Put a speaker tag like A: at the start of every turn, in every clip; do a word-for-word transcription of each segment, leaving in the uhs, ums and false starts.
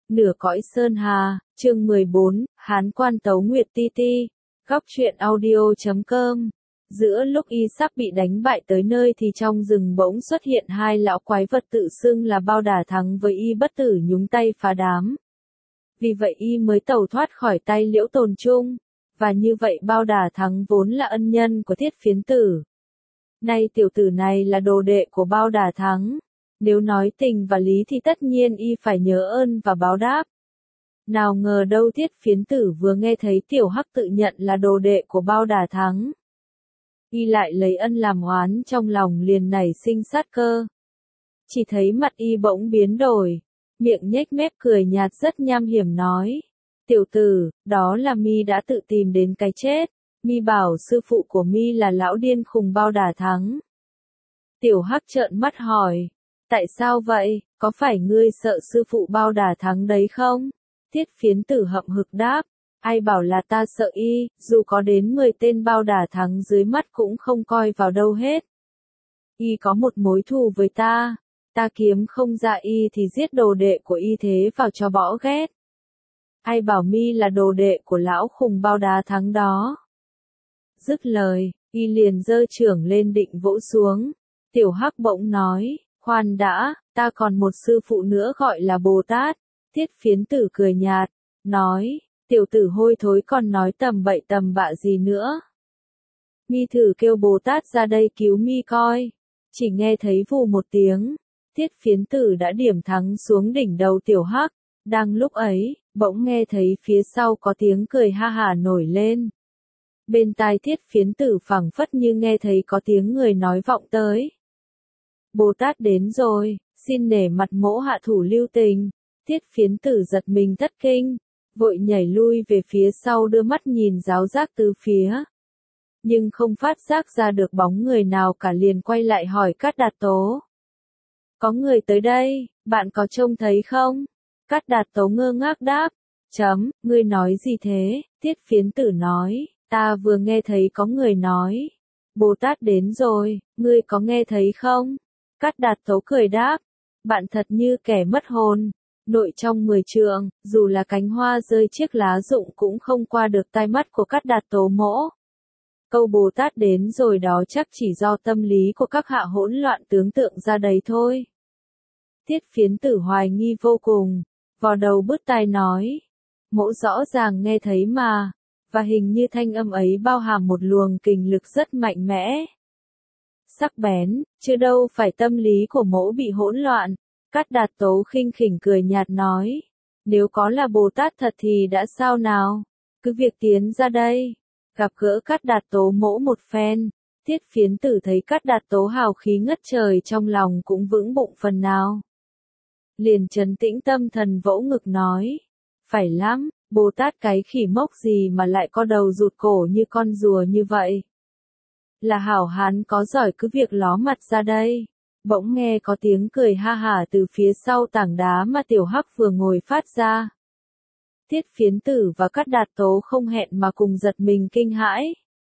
A: Nửa cõi sơn hà, chương mười bốn, Hán quan tấu nguyệt ti ti. Góc truyện audio chấm com. Giữa lúc y sắp bị đánh bại tới nơi thì trong rừng bỗng xuất hiện hai lão quái vật tự xưng là Bao Đả Thắng với y bất tử nhúng tay phá đám. Vì vậy y mới tẩu thoát khỏi tay Liễu Tồn Trung. Và như vậy Bao Đả Thắng vốn là ân nhân của Thiết Phiến Tử. Nay tiểu tử này là đồ đệ của Bao Đả Thắng. Nếu nói tình và lý thì tất nhiên y phải nhớ ơn và báo đáp. Nào ngờ đâu Thiết Phiến Tử vừa nghe thấy Tiểu Hắc tự nhận là đồ đệ của Bao Đả Thắng. Y lại lấy ân làm oán, trong lòng liền nảy sinh sát cơ. Chỉ thấy mặt y bỗng biến đổi, miệng nhếch mép cười nhạt rất nham hiểm nói. Tiểu tử, đó là mi đã tự tìm đến cái chết. Mi bảo sư phụ của mi là lão điên khùng Bao Đả Thắng. Tiểu Hắc trợn mắt hỏi. Tại sao vậy, có phải ngươi sợ sư phụ Bao Đả Thắng đấy không? Thiết Phiến Tử hậm hực đáp. Ai bảo là ta sợ y, dù có đến mười tên Bao Đả Thắng dưới mắt cũng không coi vào đâu hết. Y có một mối thù với ta. Ta kiếm không ra y thì giết đồ đệ của y thế vào cho bỏ ghét. Ai bảo mi là đồ đệ của lão khùng Bao Đả Thắng đó. Dứt lời, y liền giơ chưởng lên định vỗ xuống. Tiểu Hắc bỗng nói. Khoan đã, ta còn một sư phụ nữa gọi là Bồ Tát. Thiết Phiến Tử cười nhạt, nói, tiểu tử hôi thối còn nói tầm bậy tầm bạ gì nữa. Mi thử kêu Bồ Tát ra đây cứu mi coi. Chỉ nghe thấy vù một tiếng, Thiết Phiến Tử đã điểm thắng xuống đỉnh đầu Tiểu Hắc. Đang lúc ấy, bỗng nghe thấy phía sau có tiếng cười ha hả nổi lên. Bên tai Thiết Phiến Tử phảng phất như nghe thấy có tiếng người nói vọng tới. Bồ Tát đến rồi, xin nể mặt mỗ hạ thủ lưu tình. Thiết Phiến Tử giật mình thất kinh, vội nhảy lui về phía sau đưa mắt nhìn ráo rác tứ phía. Nhưng không phát giác ra được bóng người nào cả, liền quay lại hỏi Cát Đạt Tố. Có người tới đây, bạn có trông thấy không? Cát Đạt Tố ngơ ngác đáp. Chấm, ngươi nói gì thế? Thiết Phiến Tử nói, ta vừa nghe thấy có người nói. Bồ Tát đến rồi, ngươi có nghe thấy không? Cát Đạt Tố cười đáp, bạn thật như kẻ mất hồn. Nội trong mười trượng, dù là cánh hoa rơi chiếc lá rụng cũng không qua được tai mắt của Cát Đạt Tố mỗ. Câu Bồ Tát đến rồi đó chắc chỉ do tâm lý của các hạ hỗn loạn tưởng tượng ra đấy thôi. Thiết Phiến Tử hoài nghi vô cùng, vò đầu bứt tai nói, mỗ rõ ràng nghe thấy mà, và hình như thanh âm ấy bao hàm một luồng kình lực rất mạnh mẽ. Sắc bén, chứ đâu phải tâm lý của mỗ bị hỗn loạn. Cát Đạt Tố khinh khỉnh cười nhạt nói, nếu có là Bồ Tát thật thì đã sao nào, cứ việc tiến ra đây. Gặp gỡ Cát Đạt Tố mỗ một phen, Thiết Phiến Tử thấy Cát Đạt Tố hào khí ngất trời, trong lòng cũng vững bụng phần nào. Liền trấn tĩnh tâm thần vỗ ngực nói, phải lắm, Bồ Tát cái khỉ mốc gì mà lại có đầu rụt cổ như con rùa như vậy. Là hảo hán có giỏi cứ việc ló mặt ra đây. Bỗng nghe có tiếng cười ha hả từ phía sau tảng đá mà Tiểu Hắc vừa ngồi phát ra. Thiết Phiến Tử và Cát Đạt Tố không hẹn mà cùng giật mình kinh hãi.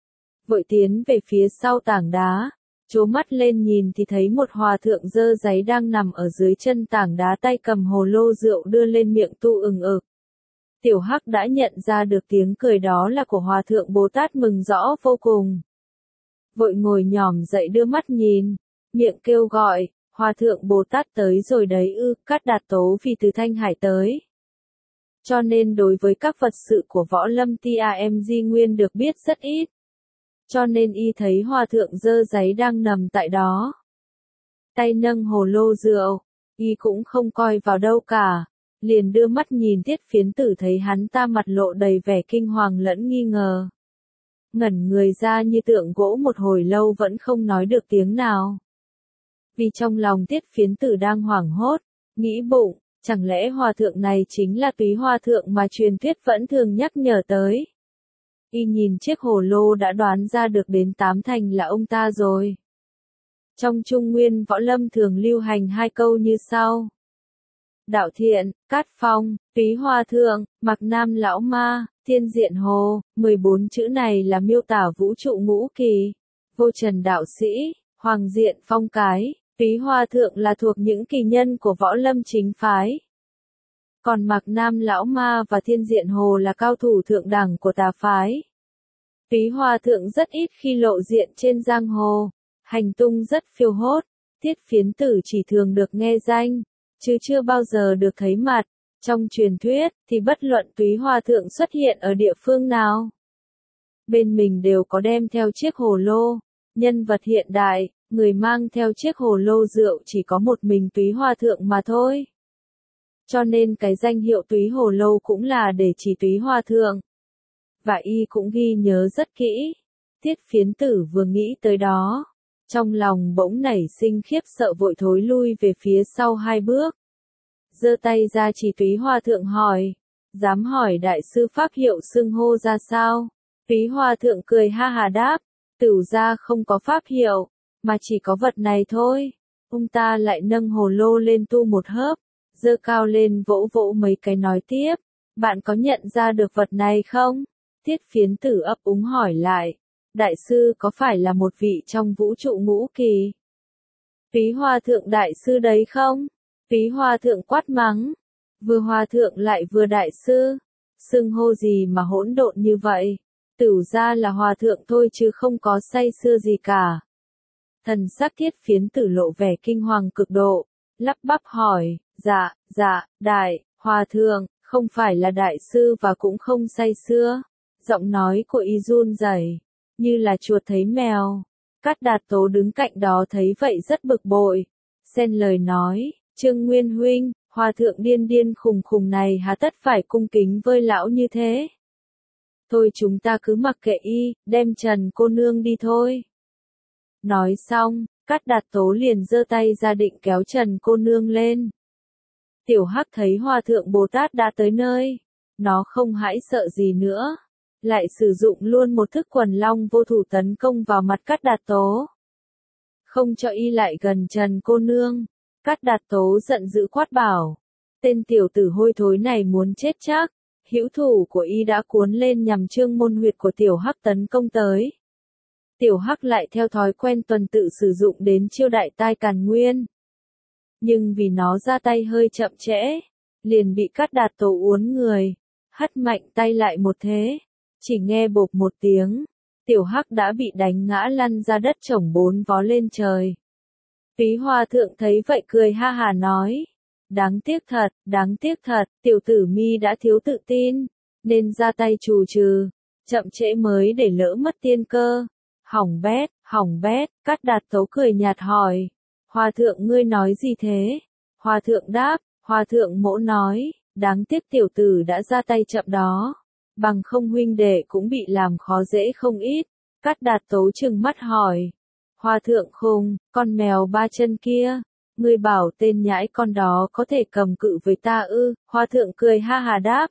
A: Vội tiến về phía sau tảng đá, trố mắt lên nhìn thì thấy một hòa thượng dơ giấy đang nằm ở dưới chân tảng đá, tay cầm hồ lô rượu đưa lên miệng tu ừng ực. Tiểu Hắc đã nhận ra được tiếng cười đó là của hòa thượng Bồ Tát, mừng rõ vô cùng. Vội ngồi nhòm dậy đưa mắt nhìn, miệng kêu gọi, hòa thượng Bồ Tát tới rồi đấy ư? Cát Đạt Tố vì từ Thanh Hải tới, cho nên đối với các vật sự của võ lâm Tam Nguyên được biết rất ít. Cho nên y thấy hòa thượng dơ giấy đang nằm tại đó, tay nâng hồ lô rượu, y cũng không coi vào đâu cả, liền đưa mắt nhìn Thiết Phiến Tử, thấy hắn ta mặt lộ đầy vẻ kinh hoàng lẫn nghi ngờ. Ngẩn người ra như tượng gỗ một hồi lâu vẫn không nói được tiếng nào. Vì trong lòng Thiết Phiến Tử đang hoảng hốt, nghĩ bụng, chẳng lẽ hòa thượng này chính là Túy Hòa Thượng mà truyền thuyết vẫn thường nhắc nhở tới. Y nhìn chiếc hồ lô đã đoán ra được đến tám thành là ông ta rồi. Trong Trung Nguyên võ lâm thường lưu hành hai câu như sau. Đạo Thiện, Cát Phong, Túy Hòa Thượng, Mạc Nam Lão Ma, Thiên Diện Hồ, mười bốn chữ này là miêu tả vũ trụ ngũ kỳ. Vô Trần Đạo Sĩ, Hoàng Diện Phong Cái, Túy Hòa Thượng là thuộc những kỳ nhân của võ lâm chính phái. Còn Mạc Nam Lão Ma và Thiên Diện Hồ là cao thủ thượng đẳng của tà phái. Túy Hòa Thượng rất ít khi lộ diện trên giang hồ, hành tung rất phiêu hốt, Tiết Phiến Tử chỉ thường được nghe danh, chứ chưa bao giờ được thấy mặt. Trong truyền thuyết, thì bất luận Túy Hòa Thượng xuất hiện ở địa phương nào, bên mình đều có đem theo chiếc hồ lô. Nhân vật hiện đại, người mang theo chiếc hồ lô rượu chỉ có một mình Túy Hòa Thượng mà thôi. Cho nên cái danh hiệu Túy Hồ Lô cũng là để chỉ Túy Hòa Thượng. Và y cũng ghi nhớ rất kỹ. Tiết Phiến Tử vừa nghĩ tới đó, trong lòng bỗng nảy sinh khiếp sợ, vội thối lui về phía sau hai bước. Giơ tay ra chỉ Túy Hòa Thượng hỏi, dám hỏi đại sư pháp hiệu xưng hô ra sao? Túy Hòa Thượng cười ha hà đáp, Tửu gia không có pháp hiệu, mà chỉ có vật này thôi. Ông ta lại nâng hồ lô lên tu một hớp, giơ cao lên vỗ vỗ mấy cái nói tiếp, bạn có nhận ra được vật này không? Tiết Phiến Tử ấp úng hỏi lại, đại sư có phải là một vị trong vũ trụ ngũ kỳ? Túy Hòa Thượng đại sư đấy không? Túy Hòa Thượng quát mắng, vừa hòa thượng lại vừa đại sư, xưng hô gì mà hỗn độn như vậy? Tửu gia là hòa thượng thôi chứ không có say xưa gì cả. Thần sắc Tiết Phiến Tử lộ vẻ kinh hoàng cực độ, lắp bắp hỏi, dạ, dạ, đại, hòa thượng, không phải là đại sư và cũng không say xưa. Giọng nói của y run rẩy, như là chuột thấy mèo. Cát Đạt Tố đứng cạnh đó thấy vậy rất bực bội, xen lời nói, Trương Nguyên huynh, hòa thượng điên điên khùng khùng này hà tất phải cung kính với lão như thế. Thôi chúng ta cứ mặc kệ y, đem Trần cô nương đi thôi. Nói xong, Cát Đạt Tố liền giơ tay ra định kéo Trần cô nương lên. Tiểu Hắc thấy Hòa Thượng Bồ Tát đã tới nơi, nó không hãi sợ gì nữa, lại sử dụng luôn một thức quần long vô thủ tấn công vào mặt Cát Đạt Tố. Không cho y lại gần Trần cô nương, Cát Đạt Tố giận dữ quát bảo, tên tiểu tử hôi thối này muốn chết chắc. Hữu thủ của y đã cuốn lên nhằm trương môn huyệt của Tiểu Hắc tấn công tới. Tiểu Hắc lại theo thói quen tuần tự sử dụng đến chiêu đại tai càn nguyên. Nhưng vì nó ra tay hơi chậm trễ, liền bị Cát Đạt Tố uốn người, hất mạnh tay lại một thế. Chỉ nghe bộp một tiếng, Tiểu Hắc đã bị đánh ngã lăn ra đất chổng bốn vó lên trời. Túy Hòa Thượng thấy vậy cười ha hà nói, đáng tiếc thật, đáng tiếc thật, tiểu tử mi đã thiếu tự tin, nên ra tay trù trừ, chậm trễ mới để lỡ mất tiên cơ. Hỏng bét, hỏng bét, Cát Đạt Tố cười nhạt hỏi, Hòa Thượng ngươi nói gì thế? Hòa Thượng đáp, Hòa Thượng mỗ nói, đáng tiếc tiểu tử đã ra tay chậm đó, bằng không huynh đệ cũng bị làm khó dễ không ít. Cát Đạt Tố trừng mắt hỏi, Hòa Thượng khùng, con mèo ba chân kia, ngươi bảo tên nhãi con đó có thể cầm cự với ta ư? Hòa Thượng cười ha hà đáp,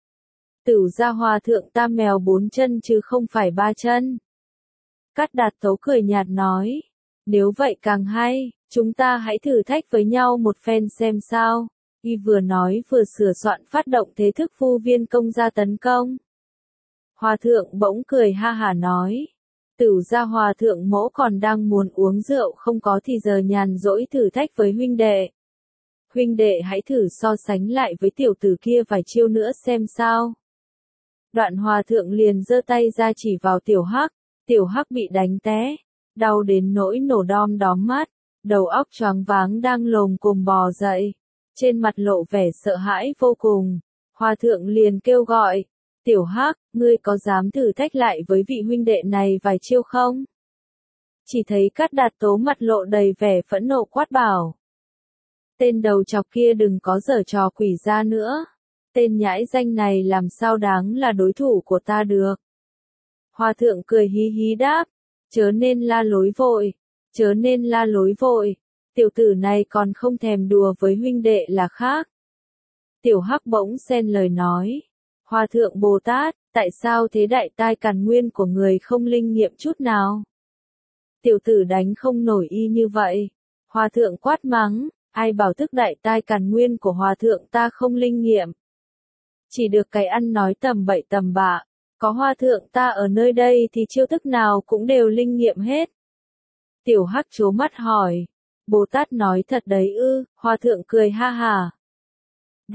A: Tửu gia Hòa Thượng ta mèo bốn chân chứ không phải ba chân. Cát Đạt Tố cười nhạt nói, nếu vậy càng hay, chúng ta hãy thử thách với nhau một phen xem sao. Y vừa nói vừa sửa soạn phát động thế thức phu viên công ra tấn công. Hòa Thượng bỗng cười ha hà nói, Tửu gia Hòa Thượng mỗ còn đang muốn uống rượu không có thì giờ nhàn rỗi thử thách với huynh đệ. Huynh đệ hãy thử so sánh lại với tiểu tử kia vài chiêu nữa xem sao. Đoạn Hòa Thượng liền giơ tay ra chỉ vào Tiểu Hắc, Tiểu Hắc bị đánh té, đau đến nỗi nổ đom đóm mắt, đầu óc choáng váng đang lồm cồm bò dậy, trên mặt lộ vẻ sợ hãi vô cùng. Hòa Thượng liền kêu gọi, Tiểu Hắc, ngươi có dám thử thách lại với vị huynh đệ này vài chiêu không? Chỉ thấy Cát Đạt Tố mặt lộ đầy vẻ phẫn nộ quát bảo, tên đầu chọc kia đừng có giở trò quỷ ra nữa, tên nhãi danh này làm sao đáng là đối thủ của ta được. Hòa Thượng cười hí hí đáp, chớ nên la lối vội, chớ nên la lối vội, tiểu tử này còn không thèm đùa với huynh đệ là khác. Tiểu Hắc bỗng xen lời nói, Hòa Thượng Bồ Tát, tại sao thế đại tai càn nguyên của người không linh nghiệm chút nào? Tiểu tử đánh không nổi y như vậy. Hòa Thượng quát mắng, ai bảo thức đại tai càn nguyên của Hòa Thượng ta không linh nghiệm? Chỉ được cái ăn nói tầm bậy tầm bạ, có Hòa Thượng ta ở nơi đây thì chiêu thức nào cũng đều linh nghiệm hết. Tiểu Hắc trố mắt hỏi, Bồ Tát nói thật đấy ư? Hòa Thượng cười ha hà đáp,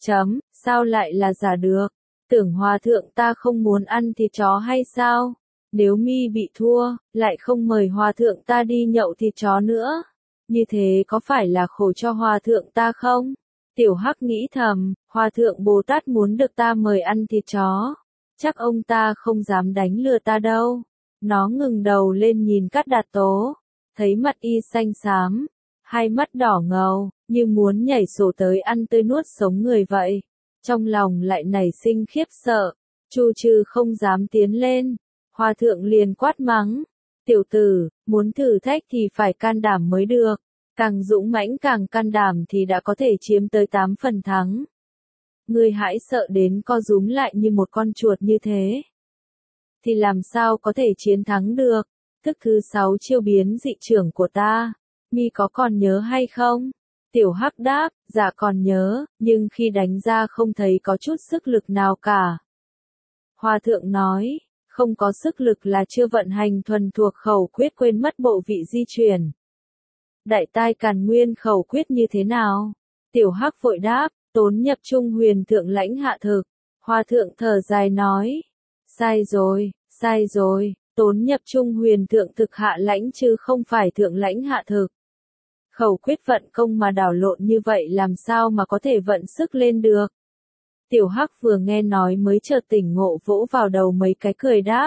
A: Chấm, sao lại là giả được? Tưởng hòa thượng ta không muốn ăn thịt chó hay sao? Nếu mi bị thua, lại không mời hòa thượng ta đi nhậu thịt chó nữa. Như thế có phải là khổ cho hòa thượng ta không? Tiểu Hắc nghĩ thầm, hòa thượng Bồ Tát muốn được ta mời ăn thịt chó. Chắc ông ta không dám đánh lừa ta đâu. Nó ngừng đầu lên nhìn Cát Đạt Tố. Thấy mặt y xanh xám, hai mắt đỏ ngầu, như muốn nhảy sổ tới ăn tươi nuốt sống người vậy. Trong lòng lại nảy sinh khiếp sợ. Chu Trừ không dám tiến lên. Hòa thượng liền quát mắng. Tiểu tử, muốn thử thách thì phải can đảm mới được. Càng dũng mãnh càng can đảm thì đã có thể chiếm tới tám phần thắng. Ngươi hãy sợ đến co rúm lại như một con chuột như thế. Thì làm sao có thể chiến thắng được? Thức thứ sáu chiêu biến dị trưởng của ta. Mi có còn nhớ hay không? Tiểu Hắc đáp, dạ còn nhớ, nhưng khi đánh ra không thấy có chút sức lực nào cả. Hòa thượng nói, không có sức lực là chưa vận hành thuần thuộc khẩu quyết quên mất bộ vị di chuyển. Đại tai càn nguyên khẩu quyết như thế nào? Tiểu Hắc vội đáp, tốn nhập trung huyền thượng lãnh hạ thực. Hòa thượng thở dài nói, sai rồi, sai rồi, tốn nhập trung huyền thượng thực hạ lãnh chứ không phải thượng lãnh hạ thực. Khẩu quyết vận công mà đảo lộn như vậy làm sao mà có thể vận sức lên được? Tiểu Hắc vừa nghe nói mới chợt tỉnh ngộ vỗ vào đầu mấy cái cười đáp.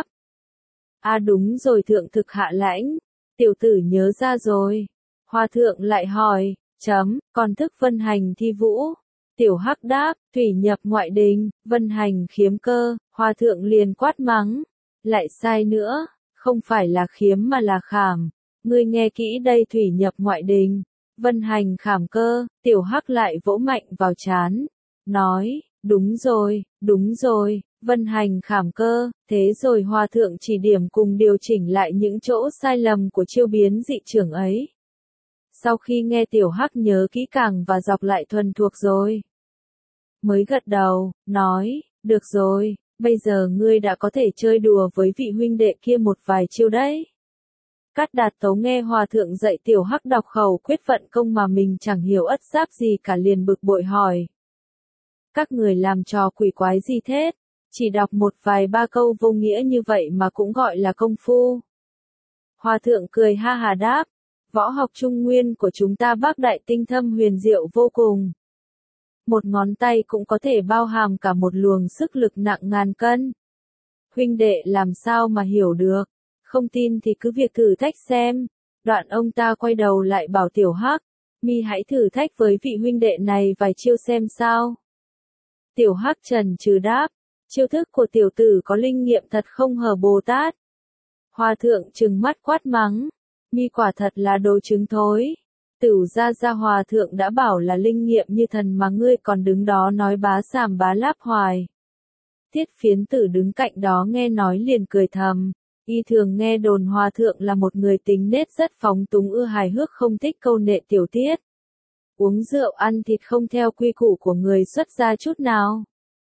A: À đúng rồi thượng thực hạ lãnh, tiểu tử nhớ ra rồi. Hòa thượng lại hỏi, chấm, còn thức vân hành thi vũ. Tiểu Hắc đáp, thủy nhập ngoại đình, vân hành khiếm cơ. Hòa thượng liền quát mắng, lại sai nữa, không phải là khiếm mà là khảm. Ngươi nghe kỹ đây, thủy nhập ngoại đình, vân hành khảm cơ. Tiểu Hắc lại vỗ mạnh vào trán, nói, đúng rồi, đúng rồi, vân hành khảm cơ. Thế rồi hòa thượng chỉ điểm cùng điều chỉnh lại những chỗ sai lầm của chiêu biến dị trưởng ấy. Sau khi nghe Tiểu Hắc nhớ kỹ càng và dọc lại thuần thuộc rồi, mới gật đầu, nói, được rồi, bây giờ ngươi đã có thể chơi đùa với vị huynh đệ kia một vài chiêu đấy. Cát Đạt Tố nghe hòa thượng dạy Tiểu Hắc đọc khẩu quyết vận công mà mình chẳng hiểu ất giáp gì cả liền bực bội hỏi. Các người làm trò quỷ quái gì thế? Chỉ đọc một vài ba câu vô nghĩa như vậy mà cũng gọi là công phu. Hòa thượng cười ha hà đáp, võ học trung nguyên của chúng ta bác đại tinh thâm huyền diệu vô cùng. Một ngón tay cũng có thể bao hàm cả một luồng sức lực nặng ngàn cân. Huynh đệ làm sao mà hiểu được? Không tin thì cứ việc thử thách xem. Đoạn ông ta quay đầu lại bảo Tiểu Hắc, mi hãy thử thách với vị huynh đệ này vài chiêu xem sao. Tiểu Hắc trần trừ đáp, chiêu thức của tiểu tử có linh nghiệm thật không hờ Bồ Tát. Hòa thượng trừng mắt quát mắng, mi quả thật là đồ trứng thối. Tửu gia gia hòa thượng đã bảo là linh nghiệm như thần mà ngươi còn đứng đó nói bá sàm bá láp hoài. Thiết Phiến Tử đứng cạnh đó nghe nói liền cười thầm. Y thường nghe đồn hòa thượng là một người tính nết rất phóng túng ưa hài hước không thích câu nệ tiểu tiết. Uống rượu ăn thịt không theo quy củ của người xuất gia chút nào.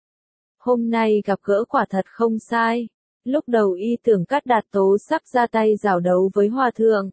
A: Hôm nay gặp gỡ quả thật không sai. Lúc đầu y tưởng Cát Đạt Tố sắp ra tay giảo đấu với hòa thượng.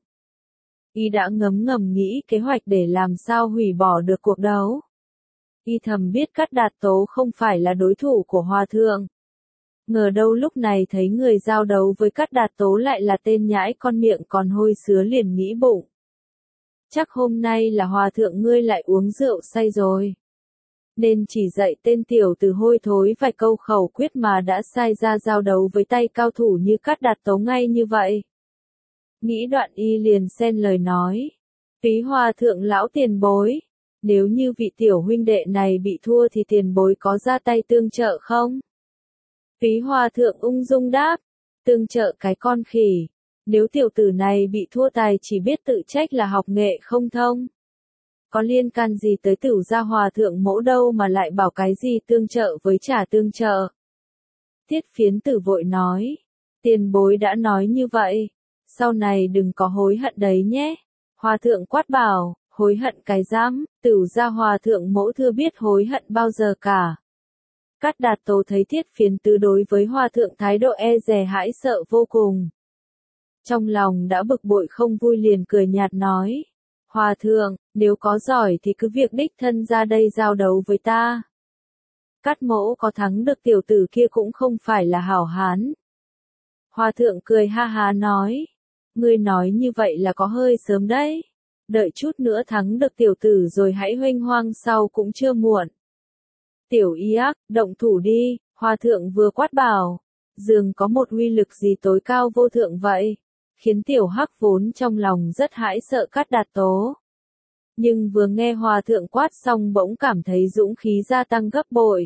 A: Y đã ngấm ngầm nghĩ kế hoạch để làm sao hủy bỏ được cuộc đấu. Y thầm biết Cát Đạt Tố không phải là đối thủ của hòa thượng. Ngờ đâu lúc này thấy người giao đấu với Cát Đạt Tố lại là tên nhãi con miệng còn hôi sứa liền nghĩ bụng. Chắc hôm nay là hòa thượng ngươi lại uống rượu say rồi. Nên chỉ dạy tên tiểu tử hôi thối vài câu khẩu quyết mà đã sai ra giao đấu với tay cao thủ như Cát Đạt Tố ngay như vậy. Nghĩ đoạn y liền xen lời nói. Phí hòa thượng lão tiền bối. Nếu như vị tiểu huynh đệ này bị thua thì tiền bối có ra tay tương trợ không? Phí hòa thượng ung dung đáp. Tương trợ cái con khỉ. Nếu tiểu tử này bị thua tài chỉ biết tự trách là học nghệ không thông. Có liên can gì tới Tửu gia hòa thượng mẫu đâu mà lại bảo cái gì tương trợ với trả tương trợ. Thiết Phiến Tử vội nói. Tiền bối đã nói như vậy. Sau này đừng có hối hận đấy nhé. Hòa thượng quát bảo, hối hận cái dám, Tửu gia hòa thượng mẫu thưa biết hối hận bao giờ cả. Cát Đạt Tố thấy Thiết Phiến Tử đối với hòa thượng thái độ e dè hãi sợ vô cùng. Trong lòng đã bực bội không vui liền cười nhạt nói. Hòa thượng, nếu có giỏi thì cứ việc đích thân ra đây giao đấu với ta. Cát mỗ có thắng được tiểu tử kia cũng không phải là hảo hán. Hòa thượng cười ha ha nói, ngươi nói như vậy là có hơi sớm đấy. Đợi chút nữa thắng được tiểu tử rồi hãy huênh hoang sau cũng chưa muộn. Tiểu y ác, động thủ đi, hòa thượng vừa quát bảo. Dường có một uy lực gì tối cao vô thượng vậy, khiến tiểu hắc vốn trong lòng rất hãi sợ Cát Đạt Tố. Nhưng vừa nghe hòa thượng quát xong bỗng cảm thấy dũng khí gia tăng gấp bội.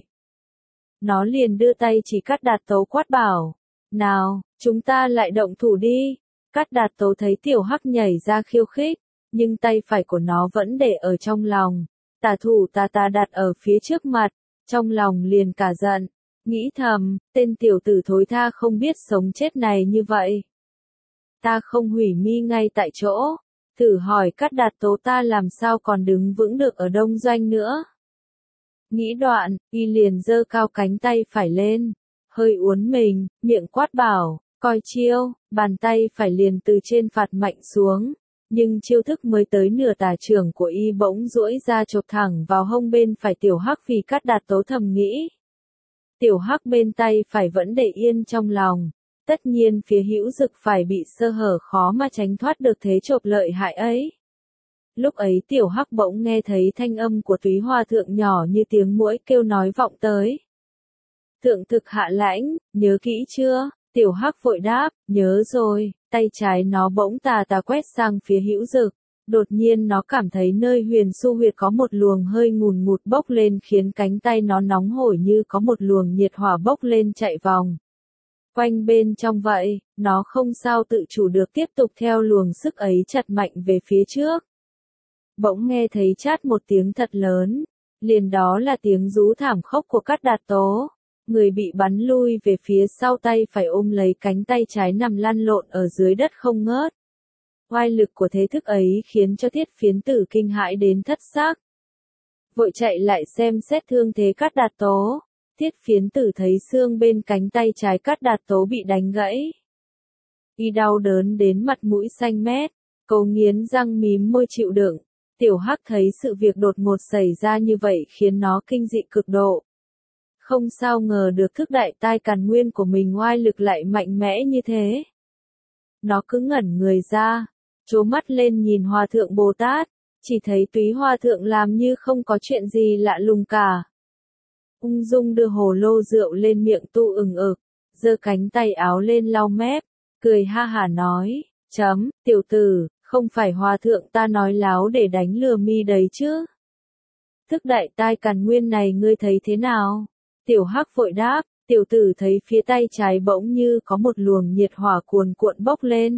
A: Nó liền đưa tay chỉ Cát Đạt Tố quát bảo, nào, chúng ta lại động thủ đi. Cát Đạt Tố thấy tiểu hắc nhảy ra khiêu khích, nhưng tay phải của nó vẫn để ở trong lòng, tả thủ tà tà đặt ở phía trước mặt, trong lòng liền cả giận, nghĩ thầm, tên tiểu tử thối tha không biết sống chết này như vậy. Ta không hủy mi ngay tại chỗ, thử hỏi Cát Đạt Tố ta làm sao còn đứng vững được ở Đông Doanh nữa. Nghĩ đoạn, y liền giơ cao cánh tay phải lên, hơi uốn mình, miệng quát bảo, coi chiêu, bàn tay phải liền từ trên phạt mạnh xuống. Nhưng chiêu thức mới tới nửa tà trưởng của y bỗng duỗi ra chộp thẳng vào hông bên phải tiểu hắc vì Cát Đạt Tố thầm nghĩ. Tiểu hắc bên tay phải vẫn để yên trong lòng, tất nhiên phía hữu dực phải bị sơ hở khó mà tránh thoát được thế chộp lợi hại ấy. Lúc ấy tiểu hắc bỗng nghe thấy thanh âm của túy hòa thượng nhỏ như tiếng muỗi kêu nói vọng tới. Thượng thực hạ lãnh, nhớ kỹ chưa? Tiểu hắc vội đáp, nhớ rồi, tay trái nó bỗng tà tà quét sang phía hữu dực. Đột nhiên nó cảm thấy nơi huyền su huyệt có một luồng hơi ngùn ngụt bốc lên khiến cánh tay nó nóng hổi như có một luồng nhiệt hỏa bốc lên chạy vòng. Quanh bên trong vậy, nó không sao tự chủ được tiếp tục theo luồng sức ấy chặt mạnh về phía trước. Bỗng nghe thấy chát một tiếng thật lớn, liền đó là tiếng rú thảm khốc của Cát Đạt Tố. Người bị bắn lui về phía sau tay phải ôm lấy cánh tay trái nằm lăn lộn ở dưới đất không ngớt. Oai lực của thế thức ấy khiến cho thiết phiến tử kinh hãi đến thất xác. Vội chạy lại xem xét thương thế Cát Đạt Tố. Thiết phiến tử thấy xương bên cánh tay trái Cát Đạt Tố bị đánh gãy. Y đau đớn đến mặt mũi xanh mét, cố nghiến răng mím môi chịu đựng. Tiểu hắc thấy sự việc đột ngột xảy ra như vậy khiến nó kinh dị cực độ. Không sao ngờ được thức đại tai càn nguyên của mình oai lực lại mạnh mẽ như thế. Nó cứ ngẩn người ra, trố mắt lên nhìn Hòa Thượng Bồ Tát, chỉ thấy túy Hòa Thượng làm như không có chuyện gì lạ lùng cả. Ung dung đưa hồ lô rượu lên miệng tu ừng ực, giơ cánh tay áo lên lau mép, cười ha hả nói, chấm, tiểu tử, không phải Hòa Thượng ta nói láo để đánh lừa mi đấy chứ. Thức đại tai càn nguyên này ngươi thấy thế nào? Tiểu hắc vội đáp, tiểu tử thấy phía tay trái bỗng như có một luồng nhiệt hỏa cuồn cuộn bốc lên.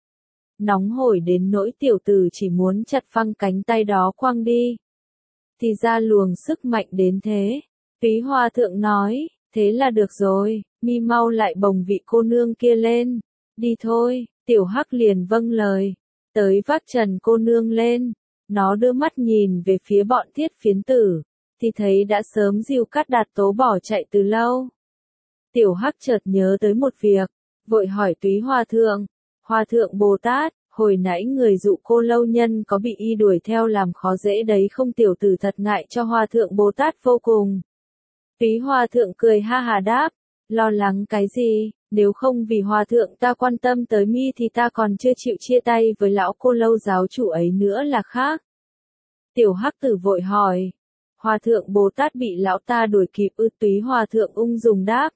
A: Nóng hổi đến nỗi tiểu tử chỉ muốn chặt phăng cánh tay đó quăng đi. Thì ra luồng sức mạnh đến thế. Túy Hòa Thượng nói, thế là được rồi, mi mau lại bồng vị cô nương kia lên. Đi thôi, tiểu hắc liền vâng lời. Tới vác Trần cô nương lên. Nó đưa mắt nhìn về phía bọn thiết phiến tử. Thì thấy đã sớm dìu Cát Đạt Tố bỏ chạy từ lâu. Tiểu hắc chợt nhớ tới một việc, vội hỏi túy Hòa Thượng, Hòa Thượng Bồ Tát, hồi nãy người dụ cô lâu nhân có bị y đuổi theo làm khó dễ đấy không? Tiểu tử thật ngại cho Hòa Thượng Bồ Tát vô cùng. Túy Hòa Thượng cười ha hà đáp, lo lắng cái gì, nếu không vì Hòa Thượng ta quan tâm tới mi thì ta còn chưa chịu chia tay với lão cô lâu giáo chủ ấy nữa là khác. Tiểu hắc tử vội hỏi, Hòa Thượng Bồ Tát bị lão ta đuổi kịp ư? Túy Hòa Thượng ung dung đáp,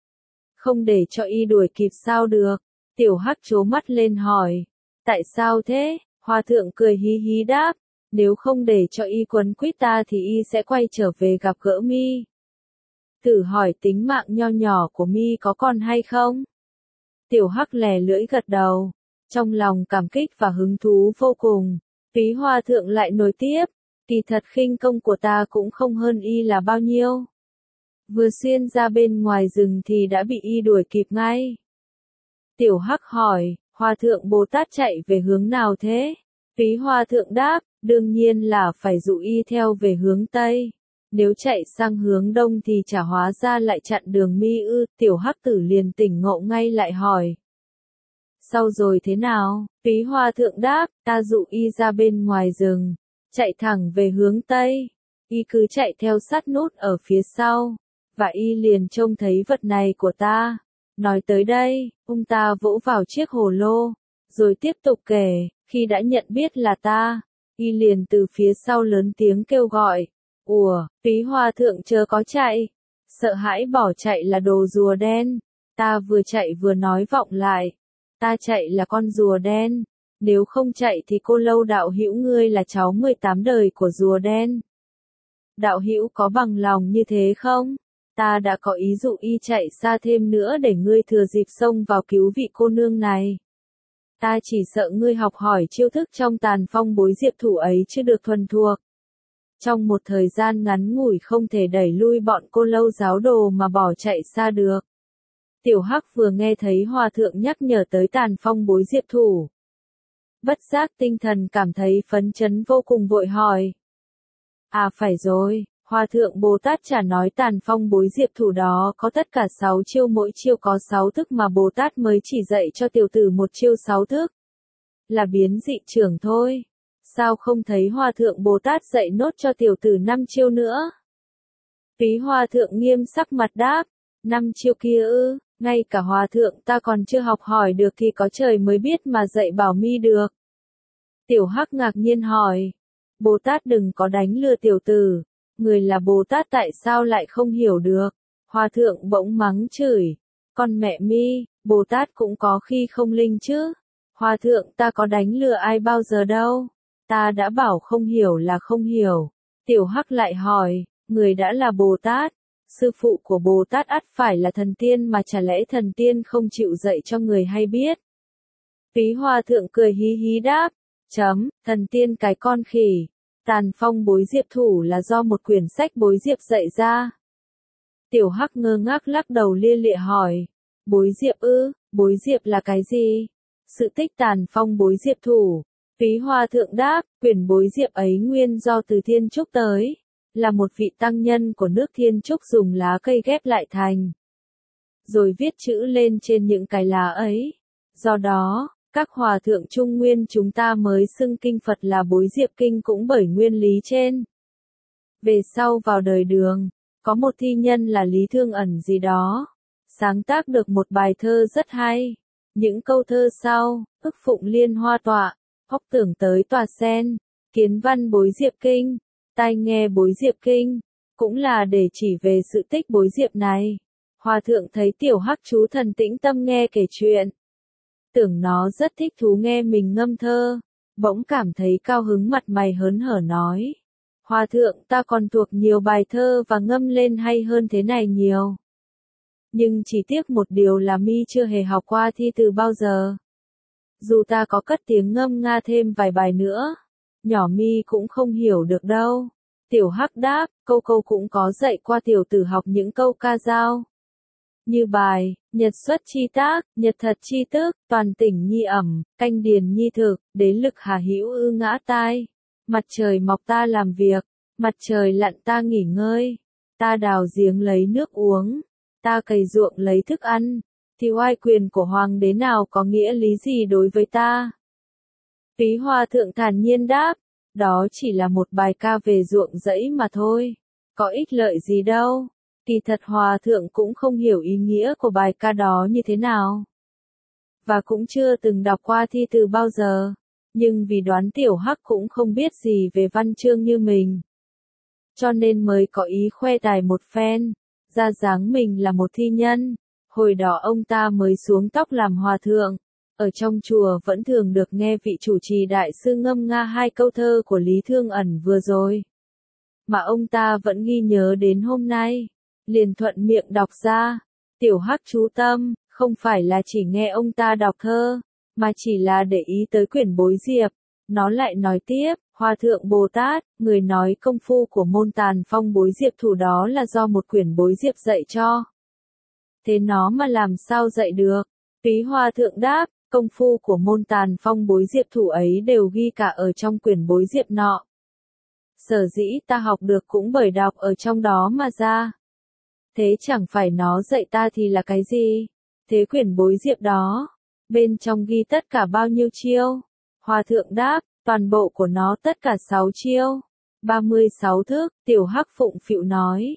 A: không để cho y đuổi kịp sao được. Tiểu hắc trố mắt lên hỏi, tại sao thế? Hòa Thượng cười hí hí đáp, nếu không để cho y quấn quýt ta thì y sẽ quay trở về gặp gỡ mi. Thử hỏi tính mạng nho nhỏ của mi có còn hay không? Tiểu hắc lè lưỡi gật đầu, trong lòng cảm kích và hứng thú vô cùng. Túy Hòa Thượng lại nối tiếp, kỳ thật khinh công của ta cũng không hơn y là bao nhiêu. Vừa xuyên ra bên ngoài rừng thì đã bị y đuổi kịp ngay. Tiểu hắc hỏi, Hòa Thượng Bồ Tát chạy về hướng nào thế? Túy Hòa Thượng đáp, đương nhiên là phải dụ y theo về hướng Tây. Nếu chạy sang hướng Đông thì chả hóa ra lại chặn đường mi ư? Tiểu hắc tử liền tỉnh ngộ ngay lại hỏi. Sau rồi thế nào? Túy Hòa Thượng đáp, ta dụ y ra bên ngoài rừng, chạy thẳng về hướng Tây. Y cứ chạy theo sát nút ở phía sau. và y liền trông thấy vật này của ta. Nói tới đây, ông ta vỗ vào chiếc hồ lô, rồi tiếp tục kể, khi đã nhận biết là ta, y liền từ phía sau lớn tiếng kêu gọi, ủa, Phí Hòa thượng chớ có chạy, sợ hãi bỏ chạy là đồ rùa đen, ta vừa chạy vừa nói vọng lại, ta chạy là con rùa đen, nếu không chạy thì cô lâu đạo hữu ngươi là cháu mười tám đời của rùa đen. Đạo hữu có bằng lòng như thế không? Ta đã có ý dụ y chạy xa thêm nữa để ngươi thừa dịp xông vào cứu vị cô nương này. Ta chỉ sợ ngươi học hỏi chiêu thức trong Tàn Phong bối diệp thủ ấy chưa được thuần thuộc. Trong một thời gian ngắn ngủi không thể đẩy lui bọn cô lâu giáo đồ mà bỏ chạy xa được. Tiểu Hắc vừa nghe thấy Hòa thượng nhắc nhở tới Tàn Phong bối diệp thủ. Bất giác tinh thần cảm thấy phấn chấn vô cùng, vội hỏi. À phải rồi, Hòa thượng Bồ Tát chả nói Tàn Phong bối diệp thủ đó có tất cả sáu chiêu, mỗi chiêu có sáu thức mà Bồ Tát mới chỉ dạy cho tiểu tử một chiêu sáu thức. Là biến dị trưởng thôi. Sao không thấy Hòa thượng Bồ Tát dạy nốt cho tiểu tử năm chiêu nữa? Phí Hòa thượng nghiêm sắc mặt đáp, năm chiêu kia ư, ngay cả Hòa thượng ta còn chưa học hỏi được thì có trời mới biết mà dạy bảo mi được. Tiểu Hắc ngạc nhiên hỏi, Bồ Tát đừng có đánh lừa tiểu tử, người là Bồ Tát tại sao lại không hiểu được? Hòa thượng bỗng mắng chửi, con mẹ mi, Bồ Tát cũng có khi không linh chứ. Hòa thượng ta có đánh lừa ai bao giờ đâu, ta đã bảo không hiểu là không hiểu. Tiểu Hắc lại hỏi, người đã là Bồ Tát, sư phụ của Bồ Tát ắt phải là thần tiên mà chả lẽ thần tiên không chịu dạy cho người hay biết? Phí Hòa thượng cười hí hí đáp, chấm, thần tiên cái con khỉ. Tàn Phong bối diệp thủ là do một quyển sách bối diệp dạy ra. Tiểu Hắc ngơ ngác lắc đầu lia lịa hỏi, bối diệp ư, bối diệp là cái gì? Sự tích Tàn Phong bối diệp thủ. Phí Hòa thượng đáp, quyển bối diệp ấy nguyên do từ Thiên Trúc tới, là một vị tăng nhân của nước Thiên Trúc dùng lá cây ghép lại thành, rồi viết chữ lên trên những cái lá ấy. Do đó, các hòa thượng Trung Nguyên chúng ta mới xưng kinh Phật là bối diệp kinh cũng bởi nguyên lý trên. Về sau vào đời Đường, có một thi nhân là Lý Thương Ẩn gì đó, sáng tác được một bài thơ rất hay. Những câu thơ sau, ức phụng liên hoa tọa, hóc tưởng tới tòa sen, kiến văn bối diệp kinh, tai nghe bối diệp kinh, cũng là để chỉ về sự tích bối diệp này. Hòa thượng thấy Tiểu Hắc chú thần tĩnh tâm nghe kể chuyện, tưởng nó rất thích thú nghe mình ngâm thơ, bỗng cảm thấy cao hứng, mặt mày hớn hở nói, Hòa thượng ta còn thuộc nhiều bài thơ và ngâm lên hay hơn thế này nhiều. Nhưng chỉ tiếc một điều là mi chưa hề học qua thi từ bao giờ. Dù ta có cất tiếng ngâm nga thêm vài bài nữa, nhỏ mi cũng không hiểu được đâu. Tiểu Hắc đáp, câu câu cũng có dạy qua tiểu tử học những câu ca dao. Như bài, nhật xuất chi tác, nhật thật chi tức, toàn tỉnh nhi ẩm, canh điền nhi thực, đế lực hà hữu ư ngã tai. Mặt trời mọc ta làm việc, mặt trời lặn ta nghỉ ngơi, ta đào giếng lấy nước uống, ta cày ruộng lấy thức ăn, thì oai quyền của hoàng đế nào có nghĩa lý gì đối với ta? Phí Hòa thượng thản nhiên đáp, đó chỉ là một bài ca về ruộng rẫy mà thôi, có ích lợi gì đâu. Kỳ thật Hòa thượng cũng không hiểu ý nghĩa của bài ca đó như thế nào, và cũng chưa từng đọc qua thi từ bao giờ, nhưng vì đoán Tiểu Hắc cũng không biết gì về văn chương như mình, cho nên mới có ý khoe tài một phen, ra dáng mình là một thi nhân. Hồi đó ông ta mới xuống tóc làm hòa thượng, ở trong chùa vẫn thường được nghe vị chủ trì đại sư ngâm nga hai câu thơ của Lý Thương Ẩn vừa rồi, mà ông ta vẫn ghi nhớ đến hôm nay, liền thuận miệng đọc ra. Tiểu Hắc chú tâm, không phải là chỉ nghe ông ta đọc thơ, mà chỉ là để ý tới quyển bối diệp. Nó lại nói tiếp, Hòa thượng Bồ Tát, người nói công phu của môn Tàn Phong bối diệp thủ đó là do một quyển bối diệp dạy cho. Thế nó mà làm sao dạy được? Phí Hòa thượng đáp, công phu của môn Tàn Phong bối diệp thủ ấy đều ghi cả ở trong quyển bối diệp nọ. Sở dĩ ta học được cũng bởi đọc ở trong đó mà ra. Thế chẳng phải nó dạy ta thì là cái gì? Thế quyển bối diệp đó, bên trong ghi tất cả bao nhiêu chiêu? Hòa thượng đáp, toàn bộ của nó tất cả sáu chiêu, ba mươi sáu thước. Tiểu Hắc phụng phịu nói,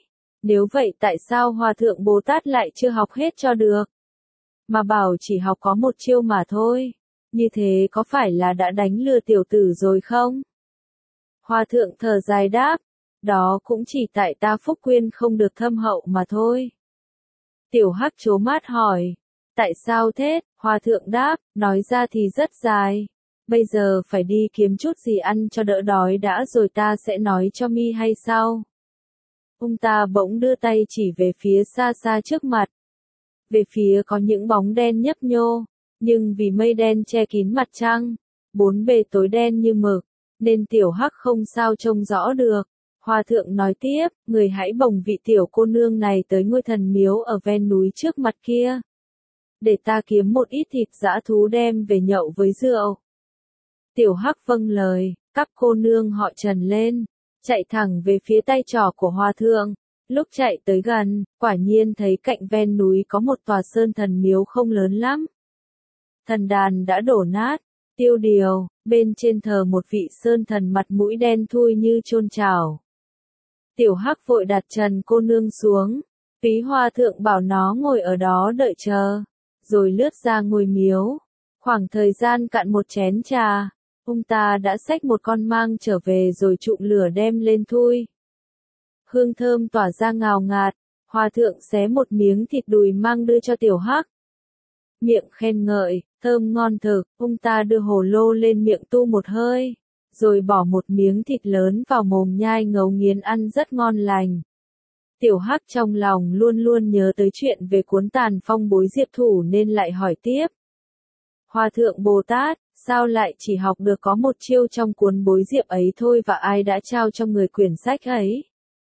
A: Nếu vậy tại sao Hòa thượng Bồ Tát lại chưa học hết cho được? Mà bảo chỉ học có một chiêu mà thôi. Như thế có phải là đã đánh lừa tiểu tử rồi không? Hòa thượng thở dài đáp. Đó cũng chỉ tại ta phúc quyên không được thâm hậu mà thôi. Tiểu Hắc trố mắt hỏi. Tại sao thế? Hòa thượng đáp. Nói ra thì rất dài. Bây giờ phải đi kiếm chút gì ăn cho đỡ đói đã rồi ta sẽ nói cho mi hay sau. Ông ta bỗng đưa tay chỉ về phía xa xa trước mặt. Về phía có những bóng đen nhấp nhô, nhưng vì mây đen che kín mặt trăng, bốn bề tối đen như mực, nên Tiểu Hắc không sao trông rõ được. Hòa thượng nói tiếp, người hãy bồng vị tiểu cô nương này tới ngôi thần miếu ở ven núi trước mặt kia. Để ta kiếm một ít thịt dã thú đem về nhậu với rượu. Tiểu Hắc vâng lời, các cô nương họ Trần lên, chạy thẳng về phía tay trỏ của Hòa thượng. Lúc chạy tới gần, quả nhiên thấy cạnh ven núi có một tòa sơn thần miếu không lớn lắm. Thần đàn đã đổ nát, tiêu điều, bên trên thờ một vị sơn thần mặt mũi đen thui như chôn chảo. Tiểu Hắc vội đặt Trần cô nương xuống, phí Hòa thượng bảo nó ngồi ở đó đợi chờ, rồi lướt ra ngôi miếu. Khoảng thời gian cạn một chén trà, ông ta đã xách một con mang trở về rồi trụng lửa đem lên thui. Hương thơm tỏa ra ngào ngạt, Hòa thượng xé một miếng thịt đùi mang đưa cho Tiểu Hắc. Miệng khen ngợi, thơm ngon thực, ông ta đưa hồ lô lên miệng tu một hơi, rồi bỏ một miếng thịt lớn vào mồm nhai ngấu nghiến ăn rất ngon lành. Tiểu Hắc trong lòng luôn luôn nhớ tới chuyện về cuốn Tàn Phong Bối Diệp Thủ nên lại hỏi tiếp. Hòa thượng Bồ Tát, sao lại chỉ học được có một chiêu trong cuốn Bối Diệp ấy thôi và ai đã trao cho người quyển sách ấy?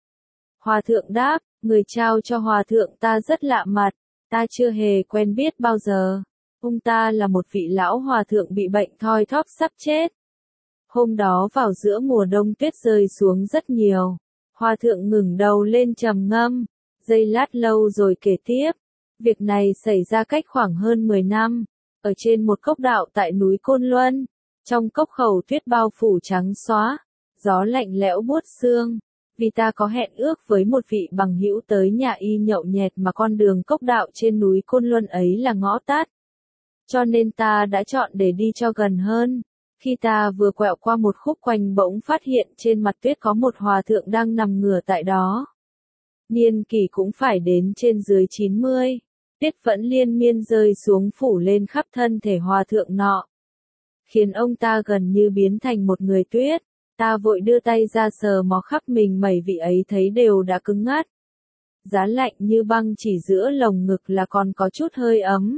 A: Hòa thượng đáp, người trao cho hòa thượng ta rất lạ mặt, ta chưa hề quen biết bao giờ. Ông ta là một vị lão hòa thượng bị bệnh thoi thóp sắp chết. Hôm đó vào giữa mùa đông tuyết rơi xuống rất nhiều. Hòa thượng ngẩng đầu lên trầm ngâm, giây lát lâu rồi kể tiếp. Việc này xảy ra cách khoảng hơn mười năm, ở trên một cốc đạo tại núi Côn Luân. Trong cốc khẩu tuyết bao phủ trắng xóa, gió lạnh lẽo buốt xương. Vì ta có hẹn ước với một vị bằng hữu tới nhà y nhậu nhẹt mà con đường cốc đạo trên núi Côn Luân ấy là ngõ tắt. Cho nên ta đã chọn để đi cho gần hơn. Khi ta vừa quẹo qua một khúc quanh bỗng phát hiện trên mặt tuyết có một hòa thượng đang nằm ngửa tại đó. Niên kỷ cũng phải đến trên dưới chín mươi. Tuyết vẫn liên miên rơi xuống phủ lên khắp thân thể hòa thượng nọ, khiến ông ta gần như biến thành một người tuyết. Ta vội đưa tay ra sờ mó khắp mình mẩy vị ấy thấy đều đã cứng ngắt. Giá lạnh như băng chỉ giữa lồng ngực là còn có chút hơi ấm.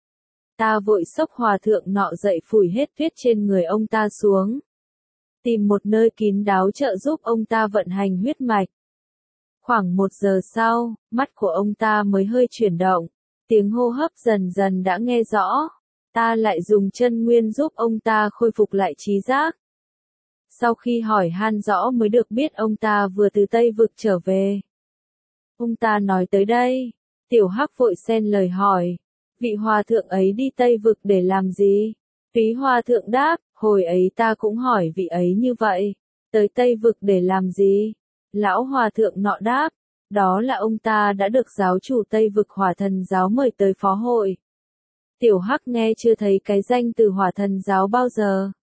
A: Ta vội xốc hòa thượng nọ dậy phủi hết tuyết trên người ông ta xuống. Tìm một nơi kín đáo trợ giúp ông ta vận hành huyết mạch. Khoảng một giờ sau, mắt của ông ta mới hơi chuyển động. Tiếng hô hấp dần dần đã nghe rõ. Ta lại dùng chân nguyên giúp ông ta khôi phục lại trí giác. Sau khi hỏi han rõ mới được biết ông ta vừa từ Tây Vực trở về. Ông ta nói tới đây, Tiểu Hắc vội xen lời hỏi, vị hòa thượng ấy đi Tây Vực để làm gì? Túy hòa thượng đáp, hồi ấy ta cũng hỏi vị ấy như vậy, tới Tây Vực để làm gì? Lão hòa thượng nọ đáp, đó là ông ta đã được giáo chủ Tây Vực Hỏa Thần Giáo mời tới phó hội. Tiểu Hắc nghe chưa thấy cái danh từ Hỏa Thần Giáo bao giờ.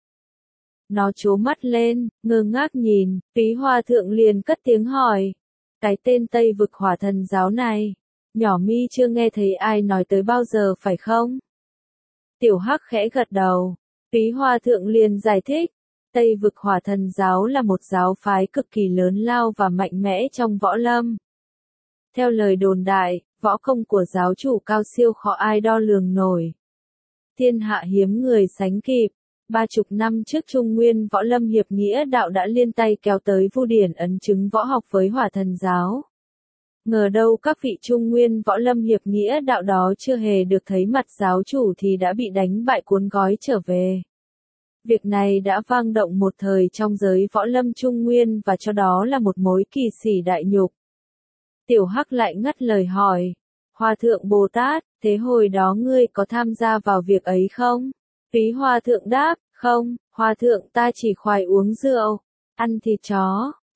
A: Nó trố mắt lên, ngơ ngác nhìn, Túy hòa thượng liền cất tiếng hỏi. Cái tên Tây Vực Hỏa Thần Giáo này, nhỏ mi chưa nghe thấy ai nói tới bao giờ phải không? Tiểu Hắc khẽ gật đầu. Túy hòa thượng liền giải thích. Tây Vực Hỏa Thần Giáo là một giáo phái cực kỳ lớn lao và mạnh mẽ trong võ lâm. Theo lời đồn đại, võ công của giáo chủ cao siêu khó ai đo lường nổi. Thiên hạ hiếm người sánh kịp. Ba chục năm trước Trung Nguyên Võ Lâm Hiệp Nghĩa Đạo đã liên tay kéo tới Vu Điển ấn chứng võ học với Hỏa Thần Giáo. Ngờ đâu các vị Trung Nguyên Võ Lâm Hiệp Nghĩa Đạo đó chưa hề được thấy mặt giáo chủ thì đã bị đánh bại cuốn gói trở về. Việc này đã vang động một thời trong giới võ lâm Trung Nguyên và cho đó là một mối kỳ sỉ đại nhục. Tiểu Hắc lại ngắt lời hỏi, Hòa thượng Bồ Tát, thế hồi đó ngươi có tham gia vào việc ấy không? Túy hòa thượng đáp, không, hòa thượng ta chỉ khoái uống rượu, ăn thịt chó.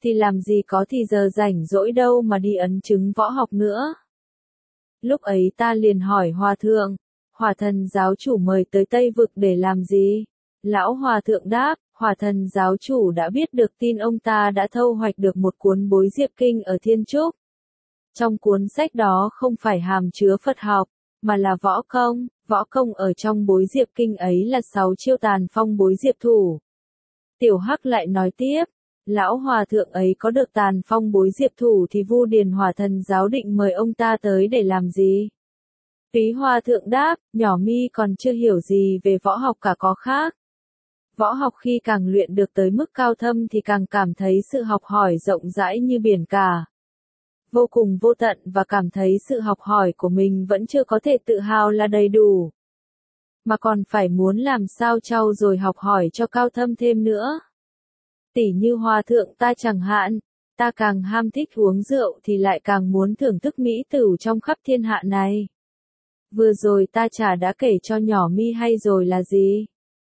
A: thì làm gì có thì giờ rảnh rỗi đâu mà đi ấn chứng võ học nữa. Lúc ấy ta liền hỏi hòa thượng, Hỏa Thần giáo chủ mời tới Tây Vực để làm gì? Lão hòa thượng đáp, Hỏa Thần giáo chủ đã biết được tin ông ta đã thâu hoạch được một cuốn Bối Diệp Kinh ở Thiên Trúc. Trong cuốn sách đó không phải hàm chứa Phật học, mà là võ công, võ công ở trong Bối Diệp Kinh ấy là sáu chiêu tàn phong bối diệp thủ. Tiểu Hắc lại nói tiếp, lão hòa thượng ấy có được tàn phong bối diệp thủ thì Vu Điền Hỏa Thần giáo định mời ông ta tới để làm gì? Túy hòa thượng đáp, nhỏ mi còn chưa hiểu gì về võ học cả có khác. Võ học khi càng luyện được tới mức cao thâm thì càng cảm thấy sự học hỏi rộng rãi như biển cả. Vô cùng vô tận và cảm thấy sự học hỏi của mình vẫn chưa có thể tự hào là đầy đủ. Mà còn phải muốn làm sao trau dồi học hỏi cho cao thâm thêm nữa. Tỉ như hòa thượng ta chẳng hạn, ta càng ham thích uống rượu thì lại càng muốn thưởng thức mỹ tửu trong khắp thiên hạ này. Vừa rồi ta chả đã kể cho nhỏ mi hay rồi là gì?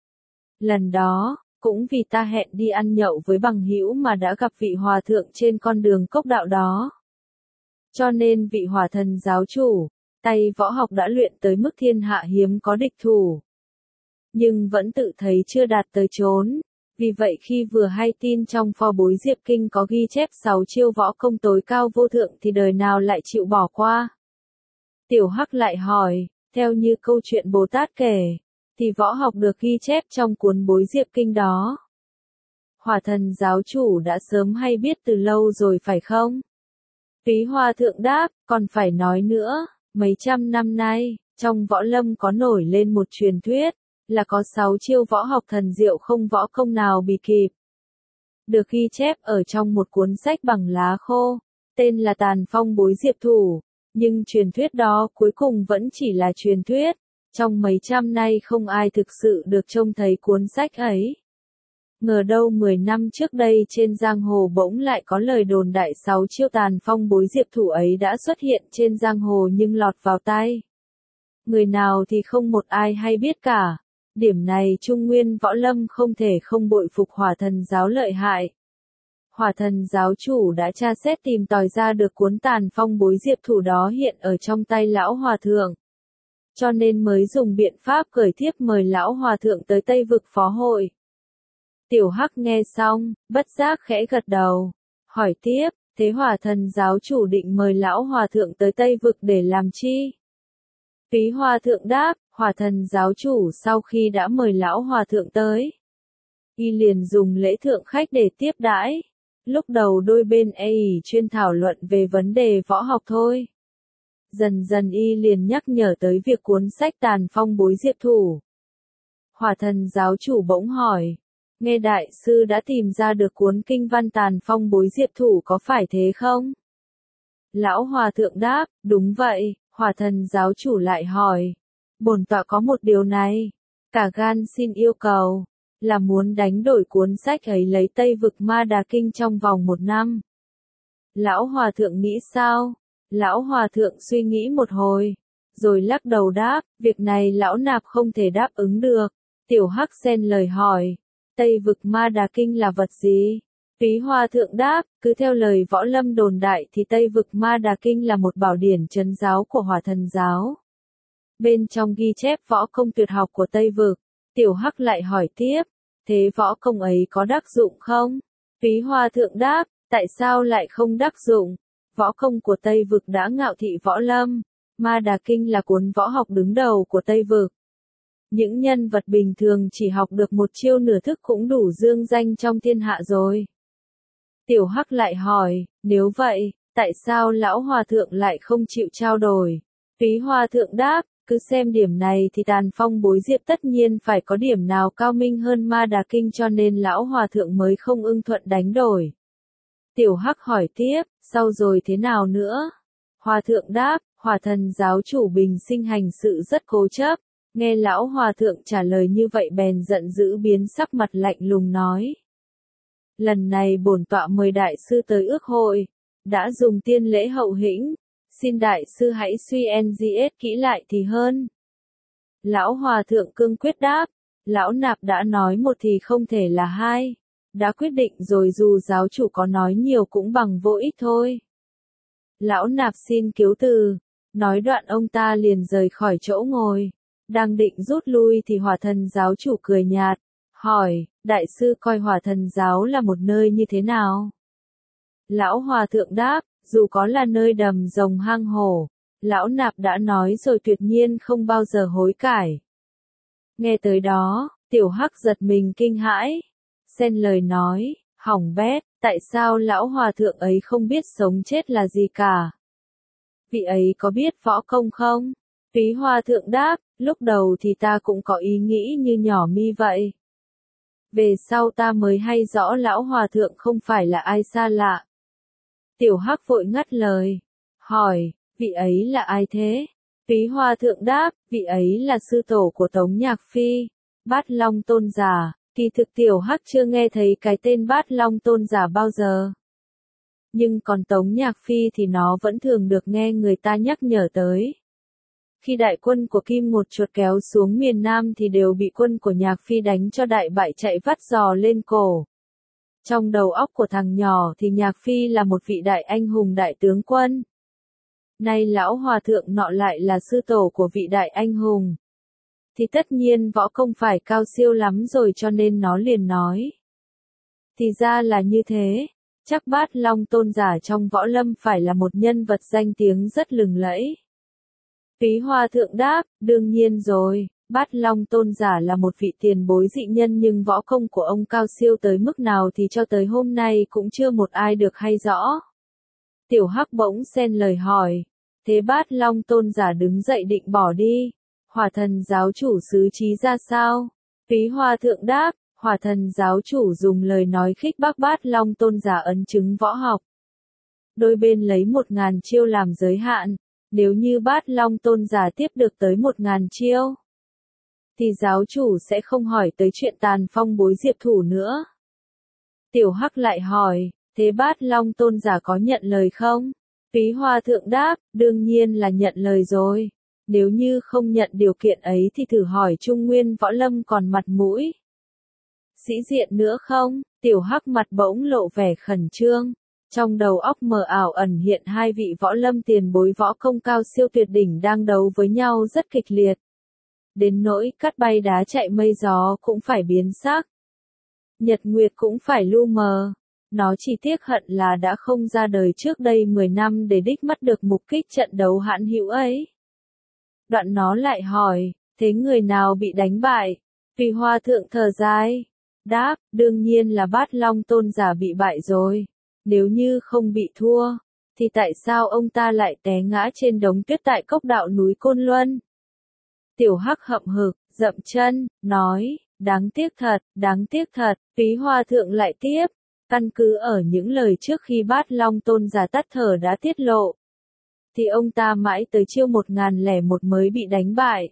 A: Lần đó, cũng vì ta hẹn đi ăn nhậu với bằng hữu mà đã gặp vị hòa thượng trên con đường cốc đạo đó. Cho nên vị Hỏa Thần giáo chủ, tay võ học đã luyện tới mức thiên hạ hiếm có địch thủ. Nhưng vẫn tự thấy chưa đạt tới chốn. Vì vậy khi vừa hay tin trong pho Bối Diệp Kinh có ghi chép sáu chiêu võ công tối cao vô thượng thì đời nào lại chịu bỏ qua. Tiểu Hắc lại hỏi, theo như câu chuyện Bồ Tát kể, thì võ học được ghi chép trong cuốn Bối Diệp Kinh đó. Hỏa Thần giáo chủ đã sớm hay biết từ lâu rồi phải không? Túy hòa thượng đáp, còn phải nói nữa, mấy trăm năm nay, trong võ lâm có nổi lên một truyền thuyết, là có sáu chiêu võ học thần diệu không võ công nào bì kịp. Được ghi chép ở trong một cuốn sách bằng lá khô, tên là Tàn Phong Bối Diệp Thủ, nhưng truyền thuyết đó cuối cùng vẫn chỉ là truyền thuyết, trong mấy trăm nay không ai thực sự được trông thấy cuốn sách ấy. Ngờ đâu mười năm trước đây trên giang hồ bỗng lại có lời đồn đại sáu chiêu tàn phong bối diệp thủ ấy đã xuất hiện trên giang hồ nhưng lọt vào tay. Người nào thì không một ai hay biết cả. Điểm này Trung Nguyên võ lâm không thể không bội phục Hỏa Thần giáo lợi hại. Hỏa Thần giáo chủ đã tra xét tìm tòi ra được cuốn tàn phong bối diệp thủ đó hiện ở trong tay lão hòa thượng. Cho nên mới dùng biện pháp gửi thiếp mời lão hòa thượng tới Tây Vực phó hội. Tiểu Hắc nghe xong, bất giác khẽ gật đầu, hỏi tiếp, thế Hỏa Thần giáo chủ định mời lão hòa thượng tới Tây Vực để làm chi? Túy hòa thượng đáp, Hỏa Thần giáo chủ sau khi đã mời lão hòa thượng tới, y liền dùng lễ thượng khách để tiếp đãi. Lúc đầu đôi bên e ỉ chuyên thảo luận về vấn đề võ học thôi. Dần dần y liền nhắc nhở tới việc cuốn sách Tàn Phong Bối Diệp Thủ. Hỏa Thần giáo chủ bỗng hỏi, nghe đại sư đã tìm ra được cuốn kinh văn Tàn Phong Bối Diệp Thủ có phải thế không? Lão hòa thượng đáp, đúng vậy. Hỏa Thần giáo chủ lại hỏi, bổn tọa có một điều này, cả gan xin yêu cầu, là muốn đánh đổi cuốn sách ấy lấy Tây Vực Ma Đà Kinh trong vòng một năm. Lão hòa thượng nghĩ sao? Lão hòa thượng suy nghĩ một hồi, rồi lắc đầu đáp, việc này lão nạp không thể đáp ứng được. Tiểu Hắc xen lời hỏi, Tây Vực Ma Đà Kinh là vật gì? Túy hòa thượng đáp, cứ theo lời võ lâm đồn đại thì Tây Vực Ma Đà Kinh là một bảo điển trấn giáo của Hỏa Thần giáo. Bên trong ghi chép võ công tuyệt học của Tây Vực. Tiểu Hắc lại hỏi tiếp, thế võ công ấy có đắc dụng không? Túy hòa thượng đáp, tại sao lại không đắc dụng? Võ công của Tây Vực đã ngạo thị võ lâm. Ma Đà Kinh là cuốn võ học đứng đầu của Tây Vực. Những nhân vật bình thường chỉ học được một chiêu nửa thức cũng đủ dương danh trong thiên hạ rồi. Tiểu Hắc lại hỏi, nếu vậy, tại sao lão hòa thượng lại không chịu trao đổi? Túy hòa thượng đáp, cứ xem điểm này thì Tàn Phong Bối Diệp tất nhiên phải có điểm nào cao minh hơn Ma Đà Kinh cho nên lão hòa thượng mới không ưng thuận đánh đổi. Tiểu Hắc hỏi tiếp, sau rồi thế nào nữa? Hòa thượng đáp, Hỏa Thần giáo chủ bình sinh hành sự rất cố chấp. Nghe lão hòa thượng trả lời như vậy bèn giận dữ biến sắc mặt lạnh lùng nói. Lần này bổn tọa mời đại sư tới ước hội, đã dùng tiên lễ hậu hĩnh, xin đại sư hãy suy en gi ét kỹ lại thì hơn. Lão hòa thượng cương quyết đáp, lão nạp đã nói một thì không thể là hai. đã quyết định rồi, dù giáo chủ có nói nhiều cũng bằng vô ích thôi. Lão nạp xin cứu từ. Nói đoạn ông ta liền rời khỏi chỗ ngồi. Đang định rút lui thì hỏa thần giáo chủ cười nhạt, hỏi, đại sư coi hỏa thần giáo là một nơi như thế nào? Lão hòa thượng đáp, dù có là nơi đầm rồng hang hổ, lão nạp đã nói rồi, tuyệt nhiên không bao giờ hối cải. Nghe tới đó, tiểu hắc giật mình kinh hãi, xen lời nói, hỏng bét, tại sao lão hòa thượng ấy không biết sống chết là gì cả? Vị ấy có biết võ công không? Túy hòa thượng đáp, lúc đầu thì ta cũng có ý nghĩ như nhỏ mi vậy. Về sau ta mới hay rõ lão hòa thượng không phải là ai xa lạ. Tiểu hắc vội ngắt lời, hỏi, vị ấy là ai thế? Túy hòa thượng đáp, vị ấy là sư tổ của Tống Nhạc Phi, Bát Long Tôn giả. Kỳ thực tiểu hắc chưa nghe thấy cái tên Bát Long Tôn giả bao giờ. Nhưng còn Tống Nhạc Phi thì nó vẫn thường được nghe người ta nhắc nhở tới. Khi đại quân của Kim Ngột Chuột kéo xuống miền Nam thì đều bị quân của Nhạc Phi đánh cho đại bại, chạy vắt giò lên cổ. Trong đầu óc của thằng nhỏ thì Nhạc Phi là một vị đại anh hùng đại tướng quân. Nay lão hòa thượng nọ lại là sư tổ của vị đại anh hùng. Thì tất nhiên võ công phải cao siêu lắm rồi, cho nên nó liền nói. Thì ra là như thế, chắc Bát Long Tôn giả trong võ lâm phải là một nhân vật danh tiếng rất lừng lẫy. Túy hòa thượng đáp, đương nhiên rồi, Bát Long Tôn giả là một vị tiền bối dị nhân, nhưng võ công của ông cao siêu tới mức nào thì cho tới hôm nay cũng chưa một ai được hay rõ. Tiểu hắc bỗng xen lời hỏi, thế Bát Long Tôn giả đứng dậy định bỏ đi, hỏa thần giáo chủ xứ trí ra sao? Túy hòa thượng đáp, hỏa thần giáo chủ dùng lời nói khích bác Bát Long Tôn giả ấn chứng võ học. Đôi bên lấy một ngàn chiêu làm giới hạn, nếu như Bát Long Tôn giả tiếp được tới một ngàn chiêu, thì giáo chủ sẽ không hỏi tới chuyện tàn phong bối diệp thủ nữa. Tiểu hắc lại hỏi, thế Bát Long Tôn giả có nhận lời không? Túy hòa thượng đáp, đương nhiên là nhận lời rồi. Nếu như không nhận điều kiện ấy thì thử hỏi Trung Nguyên Võ Lâm còn mặt mũi sĩ diện nữa không? Tiểu hắc mặt bỗng lộ vẻ khẩn trương. Trong đầu óc mờ ảo ẩn hiện hai vị võ lâm tiền bối võ công cao siêu tuyệt đỉnh đang đấu với nhau rất kịch liệt. Đến nỗi cắt bay đá chạy mây gió cũng phải biến sắc. Nhật nguyệt cũng phải lu mờ. Nó chỉ tiếc hận là đã không ra đời trước đây mười năm để đích mắt được mục kích trận đấu hãn hữu ấy. Đoạn nó lại hỏi, thế người nào bị đánh bại? Vì hòa thượng thở dài, đáp, đương nhiên là Bát Long Tôn giả bị bại rồi. Nếu như không bị thua, thì tại sao ông ta lại té ngã trên đống tuyết tại cốc đạo núi Côn Luân? Tiểu hắc hậm hực, dậm chân, nói, đáng tiếc thật, đáng tiếc thật. Túy hòa thượng lại tiếp, căn cứ ở những lời trước khi Bát Long Tôn giả tắt thở đã tiết lộ, thì ông ta mãi tới chiêu một ngàn lẻ một mới bị đánh bại.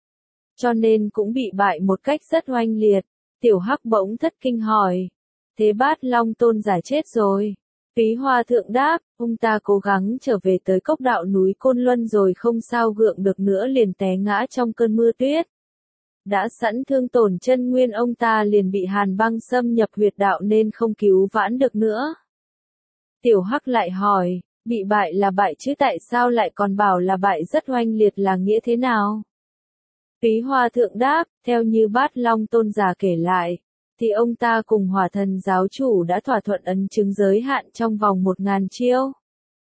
A: Cho nên cũng bị bại một cách rất oanh liệt. Tiểu hắc bỗng thất kinh hỏi, thế Bát Long Tôn giả chết rồi? Túy hòa thượng đáp, ông ta cố gắng trở về tới cốc đạo núi Côn Luân rồi không sao gượng được nữa liền té ngã trong cơn mưa tuyết. Đã sẵn thương tổn chân nguyên, ông ta liền bị hàn băng xâm nhập huyệt đạo nên không cứu vãn được nữa. Tiểu hắc lại hỏi, bị bại là bại chứ tại sao lại còn bảo là bại rất oanh liệt là nghĩa thế nào? Túy hòa thượng đáp, theo như Bát Long Tôn giả kể lại, thì ông ta cùng hỏa thần giáo chủ đã thỏa thuận ấn chứng giới hạn trong vòng một ngàn chiêu.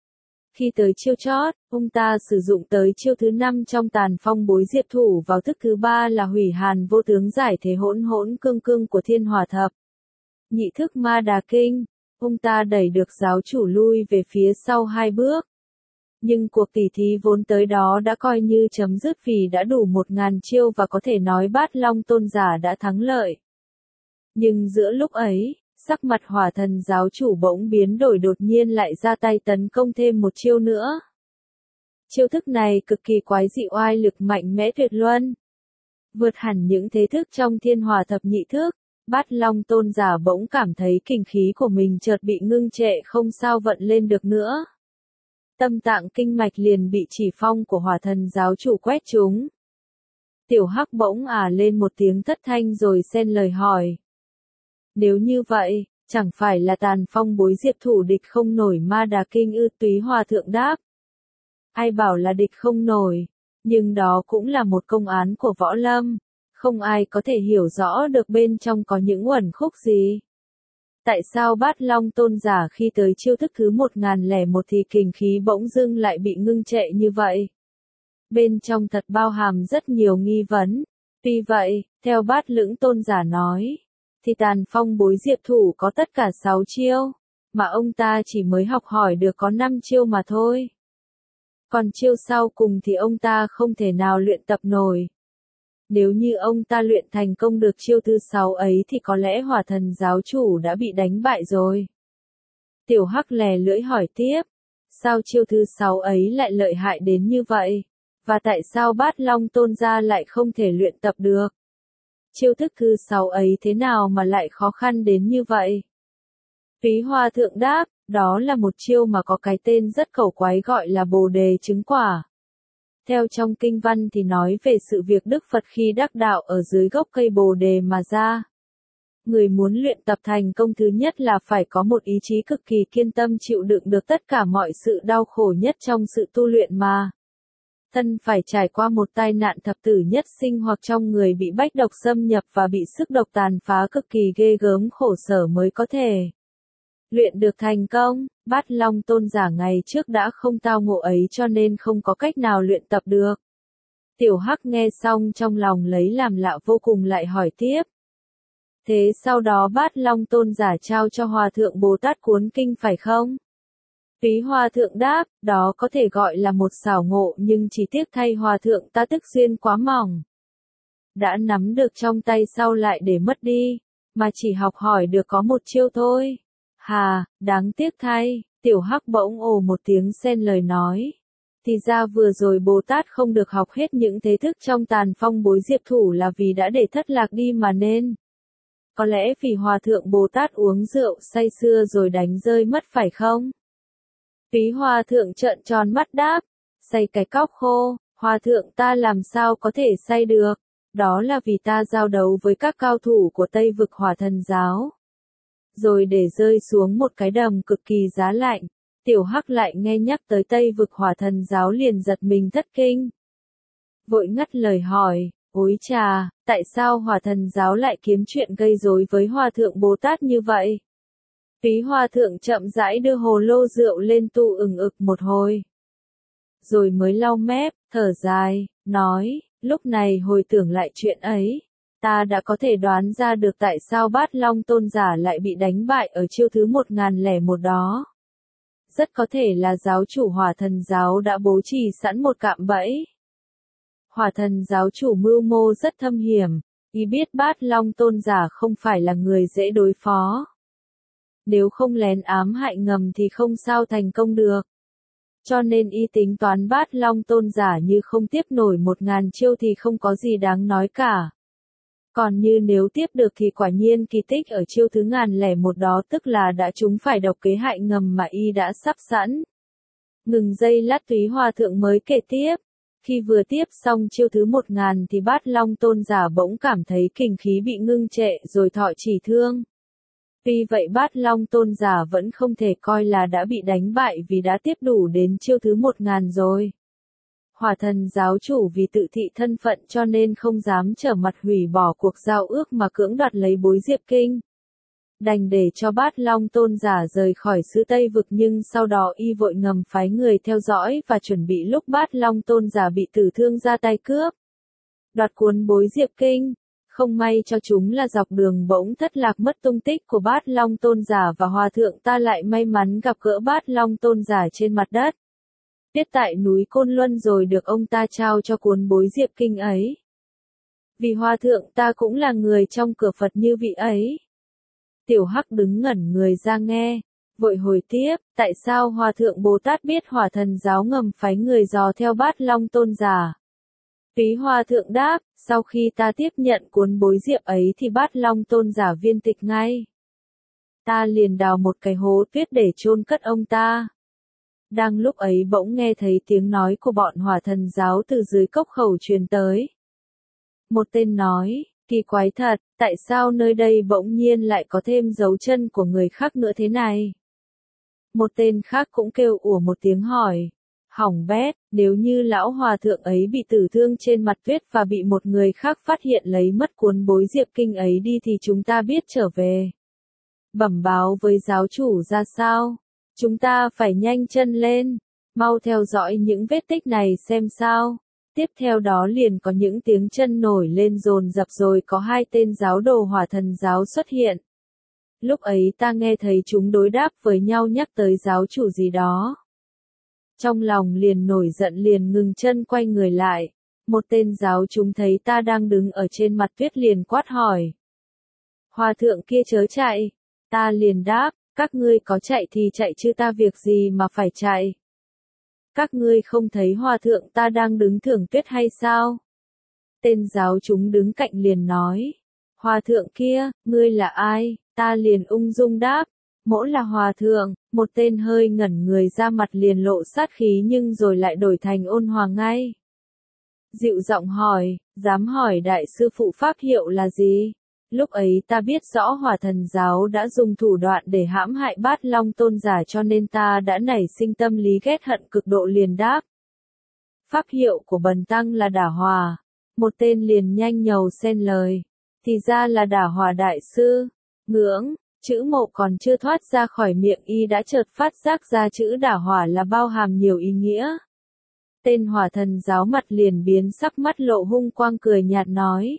A: Khi tới chiêu chót, ông ta sử dụng tới chiêu thứ năm trong tàn phong bối diệp thủ, vào thức thứ ba là hủy hàn vô tướng giải thế hỗn hỗn cương cương của thiên hỏa thập. Nhị thức ma đà kinh, ông ta đẩy được giáo chủ lui về phía sau hai bước. Nhưng cuộc tỉ thí vốn tới đó đã coi như chấm dứt vì đã đủ một ngàn chiêu và có thể nói Bát Long Tôn giả đã thắng lợi. Nhưng giữa lúc ấy, sắc mặt hỏa thần giáo chủ bỗng biến đổi, đột nhiên lại ra tay tấn công thêm một chiêu nữa. Chiêu thức này cực kỳ quái dị, oai lực mạnh mẽ tuyệt luân, vượt hẳn những thế thức trong thiên hỏa thập nhị thức. Bát Long Tôn giả bỗng cảm thấy kinh khí của mình chợt bị ngưng trệ, không sao vận lên được nữa. Tâm tạng kinh mạch liền bị chỉ phong của hỏa thần giáo chủ quét trúng. Tiểu hắc bỗng ả lên một tiếng thất thanh rồi xen lời hỏi. Nếu như vậy, Chẳng phải là Tàn Phong bối diệp thủ địch không nổi Ma Đà Kinh ư? Túy Hòa thượng đáp. Ai bảo là địch không nổi, nhưng đó cũng là một công án của võ lâm, không ai có thể hiểu rõ được bên trong có những uẩn khúc gì. Tại sao Bát Long Tôn giả khi tới chiêu thức thứ một nghìn lẻ một thì kình khí bỗng dưng lại bị ngưng trệ như vậy? Bên trong thật bao hàm rất nhiều nghi vấn. Tuy vậy, theo Bát Lưỡng Tôn giả nói, thì Tàn Phong bối diệp thủ có tất cả sáu chiêu, mà ông ta chỉ mới học hỏi được có năm chiêu mà thôi. Còn chiêu sau cùng thì ông ta không thể nào luyện tập nổi. Nếu như ông ta luyện thành công được chiêu thứ sáu ấy thì có lẽ Hỏa Thần giáo chủ đã bị đánh bại rồi. Tiểu Hắc lè lưỡi hỏi tiếp, sao chiêu thứ sáu ấy lại lợi hại đến như vậy? Và tại sao Bát Long Tôn gia lại không thể luyện tập được? Chiêu thức thứ sáu ấy thế nào mà lại khó khăn đến như vậy? Túy Hòa thượng đáp, đó là một chiêu mà có cái tên rất khẩu quái gọi là Bồ Đề chứng quả. Theo trong kinh văn thì nói về sự việc Đức Phật khi đắc đạo ở dưới gốc cây Bồ Đề mà ra. Người muốn luyện tập thành công thứ nhất là phải có một ý chí cực kỳ kiên tâm chịu đựng được tất cả mọi sự đau khổ nhất trong sự tu luyện mà. Thân phải trải qua một tai nạn thập tử nhất sinh hoặc trong người bị bách độc xâm nhập và bị sức độc tàn phá cực kỳ ghê gớm khổ sở mới có thể luyện được thành công. Bát Long Tôn giả ngày trước đã không tao ngộ ấy cho nên không có cách nào luyện tập được. Tiểu Hắc nghe xong trong lòng lấy làm lạ vô cùng lại hỏi tiếp. Thế sau đó Bát Long Tôn giả trao cho Hòa thượng Bồ Tát cuốn kinh phải không? Túy Hòa thượng đáp, đó có thể gọi là một xảo ngộ nhưng chỉ tiếc thay Hòa thượng ta tức duyên quá mỏng. Đã nắm được trong tay sau lại để mất đi, mà chỉ học hỏi được có một chiêu thôi. Hà, đáng tiếc thay, Tiểu Hắc bỗng ồ một tiếng xen lời nói. Thì ra vừa rồi Bồ Tát không được học hết những thế thức trong Tàn Phong bối diệp thủ là vì đã để thất lạc đi mà nên. Có lẽ vì Hòa thượng Bồ Tát uống rượu say sưa rồi đánh rơi mất phải không? Túy Hòa thượng trợn tròn mắt đáp, say cái cóc khô, Hòa thượng ta làm sao có thể say được, đó là vì ta giao đấu với các cao thủ của Tây vực Hỏa Thần giáo. Rồi để rơi xuống một cái đầm cực kỳ giá lạnh, Tiểu Hắc lại nghe nhắc tới Tây vực Hỏa Thần giáo liền giật mình thất kinh. Vội ngắt lời hỏi, ối chà, tại sao Hỏa Thần giáo lại kiếm chuyện gây rối với Hòa thượng Bồ Tát như vậy? Túy Hòa thượng chậm rãi đưa hồ lô rượu lên tu ừng ực một hồi. Rồi mới lau mép, thở dài, nói, lúc này hồi tưởng lại chuyện ấy, ta đã có thể đoán ra được tại sao Bát Long Tôn giả lại bị đánh bại ở chiêu thứ một nghìn lẻ một đó. Rất có thể là giáo chủ Hỏa Thần giáo đã bố trì sẵn một cạm bẫy. Hỏa Thần giáo chủ mưu mô rất thâm hiểm, y biết Bát Long Tôn giả không phải là người dễ đối phó. Nếu không lén ám hại ngầm thì không sao thành công được. Cho nên y tính toán Bát Long Tôn giả như không tiếp nổi một ngàn chiêu thì không có gì đáng nói cả. Còn như nếu tiếp được thì quả nhiên kỳ tích ở chiêu thứ ngàn lẻ một đó tức là đã trúng phải độc kế hại ngầm mà y đã sắp sẵn. Ngừng giây lát Túy Hòa thượng mới kể tiếp. Khi vừa tiếp xong chiêu thứ một ngàn thì Bát Long Tôn giả bỗng cảm thấy kình khí bị ngưng trệ rồi thọ chỉ thương. Tuy vậy Bát Long Tôn giả vẫn không thể coi là đã bị đánh bại vì đã tiếp đủ đến chiêu thứ một ngàn rồi. Hỏa Thần giáo chủ vì tự thị thân phận cho nên không dám trở mặt hủy bỏ cuộc giao ước mà cưỡng đoạt lấy bối diệp kinh. Đành để cho Bát Long Tôn giả rời khỏi xứ Tây vực nhưng sau đó y vội ngầm phái người theo dõi và chuẩn bị lúc Bát Long Tôn giả bị tử thương ra tay cướp. Đoạt cuốn bối diệp kinh. Không may cho chúng là dọc đường bỗng thất lạc mất tung tích của Bát Long Tôn giả và Hòa thượng ta lại may mắn gặp gỡ Bát Long Tôn giả trên mặt đất. Biết tại núi Côn Luân rồi được ông ta trao cho cuốn bối diệp kinh ấy. Vì Hòa thượng ta cũng là người trong cửa Phật như vị ấy. Tiểu Hắc đứng ngẩn người ra nghe, vội hồi tiếp, tại sao Hòa thượng Bồ Tát biết Hỏa Thần giáo ngầm phái người dò theo Bát Long Tôn giả? Túy Hòa thượng đáp, sau khi ta tiếp nhận cuốn bối diệp ấy thì Bát Long Tôn giả viên tịch ngay. Ta liền đào một cái hố tuyết để chôn cất ông ta. Đang lúc ấy bỗng nghe thấy tiếng nói của bọn Hỏa Thần giáo từ dưới cốc khẩu truyền tới. Một tên nói, Kỳ quái thật, tại sao nơi đây bỗng nhiên lại có thêm dấu chân của người khác nữa thế này? Một tên khác cũng kêu ủa một tiếng hỏi. Hỏng bét, nếu như lão hòa thượng ấy bị tử thương trên mặt tuyết và bị một người khác phát hiện lấy mất cuốn bối diệp kinh ấy đi thì chúng ta biết trở về. Bẩm báo với giáo chủ ra sao? Chúng ta phải nhanh chân lên, mau theo dõi những vết tích này xem sao. Tiếp theo đó liền có những tiếng chân nổi lên dồn dập rồi có hai tên giáo đồ hỏa thần giáo xuất hiện. Lúc ấy ta nghe thấy chúng đối đáp với nhau nhắc tới giáo chủ gì đó. Trong lòng liền nổi giận liền ngừng chân quay người lại. Một tên giáo chúng thấy ta đang đứng ở trên mặt tuyết liền quát hỏi. Hòa thượng kia chớ chạy. Ta liền đáp, các ngươi có chạy thì chạy chứ ta việc gì mà phải chạy. Các ngươi không thấy hòa thượng ta đang đứng thưởng tuyết hay sao? Tên giáo chúng đứng cạnh liền nói. Hòa thượng kia, ngươi là ai? Ta liền ung dung đáp. Mỗ là hòa thượng. Một tên hơi ngẩn người ra mặt liền lộ sát khí nhưng rồi lại đổi thành ôn hòa ngay. Dịu giọng hỏi, dám hỏi đại sư phụ pháp hiệu là gì? Lúc ấy ta biết rõ hỏa thần giáo đã dùng thủ đoạn để hãm hại Bát Long tôn giả cho nên ta đã nảy sinh tâm lý ghét hận cực độ liền đáp. Pháp hiệu của bần tăng là Đả Hòa. Một tên liền nhanh nhầu xen lời. Thì ra là Đả Hòa đại sư. Ngưỡng, chữ mộ còn chưa thoát ra khỏi miệng y đã chợt phát giác ra chữ Đả Hòa là bao hàm nhiều ý nghĩa. Tên hỏa thần giáo mặt liền biến sắc mắt lộ hung quang cười nhạt nói.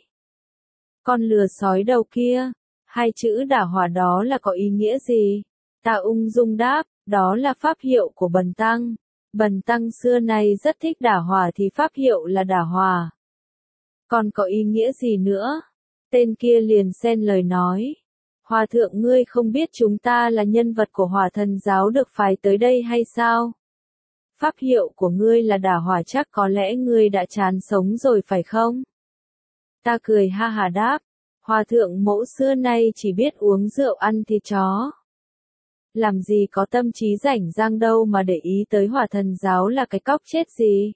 A: Con lừa sói đầu kia, hai chữ Đả Hòa đó là có ý nghĩa gì? Ta ung dung đáp, đó là pháp hiệu của bần tăng. Bần tăng xưa nay rất thích Đả Hòa thì pháp hiệu là Đả Hòa. Còn có ý nghĩa gì nữa? Tên kia liền xen lời nói. Hòa thượng ngươi không biết chúng ta là nhân vật của hỏa thần giáo được phái tới đây hay sao? Pháp hiệu của ngươi là Đả Hòa chắc có lẽ ngươi đã chán sống rồi phải không? Ta cười ha hà đáp. Hòa thượng mẫu xưa nay chỉ biết uống rượu ăn thịt chó. Làm gì có tâm trí rảnh rang đâu mà để ý tới hỏa thần giáo là cái cóc chết gì.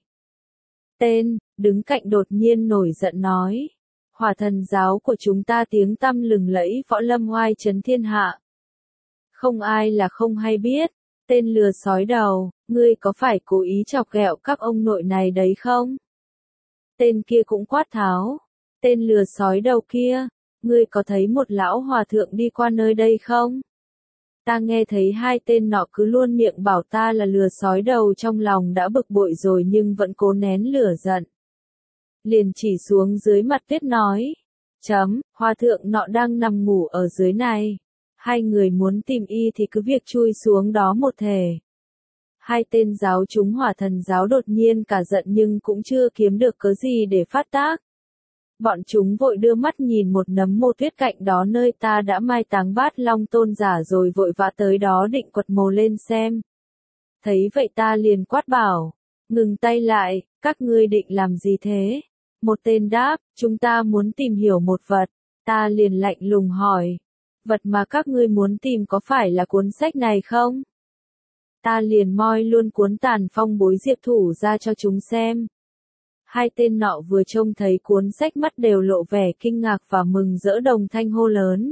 A: Tên, đứng cạnh đột nhiên nổi giận nói. Hỏa thần giáo của chúng ta tiếng tăm lừng lẫy võ lâm oai chấn thiên hạ. Không ai là không hay biết. Tên lừa sói đầu, ngươi có phải cố ý chọc ghẹo các ông nội này đấy không? Tên kia cũng quát tháo. Tên lừa sói đầu kia, ngươi có thấy một lão hòa thượng đi qua nơi đây không? Ta nghe thấy hai tên nọ cứ luôn miệng bảo ta là lừa sói đầu trong lòng đã bực bội rồi nhưng vẫn cố nén lửa giận. Liền chỉ xuống dưới mặt tuyết nói. Chấm, hòa thượng nọ đang nằm ngủ ở dưới này. Hai người muốn tìm y thì cứ việc chui xuống đó một thể. Hai tên giáo chúng hỏa thần giáo đột nhiên cả giận nhưng cũng chưa kiếm được cớ gì để phát tác. Bọn chúng vội đưa mắt nhìn một nấm mồ tuyết cạnh đó nơi ta đã mai táng Bát Long tôn giả rồi vội vã tới đó định quật mồ lên xem. Thấy vậy ta liền quát bảo, ngừng tay lại, các ngươi định làm gì thế? Một tên đáp, chúng ta muốn tìm hiểu một vật. Ta liền lạnh lùng hỏi, vật mà các ngươi muốn tìm có phải là cuốn sách này không? Ta liền moi luôn cuốn Tàn Phong Bối Diệp Thủ ra cho chúng xem. Hai tên nọ vừa trông thấy cuốn sách mắt đều lộ vẻ kinh ngạc và mừng rỡ đồng thanh hô lớn.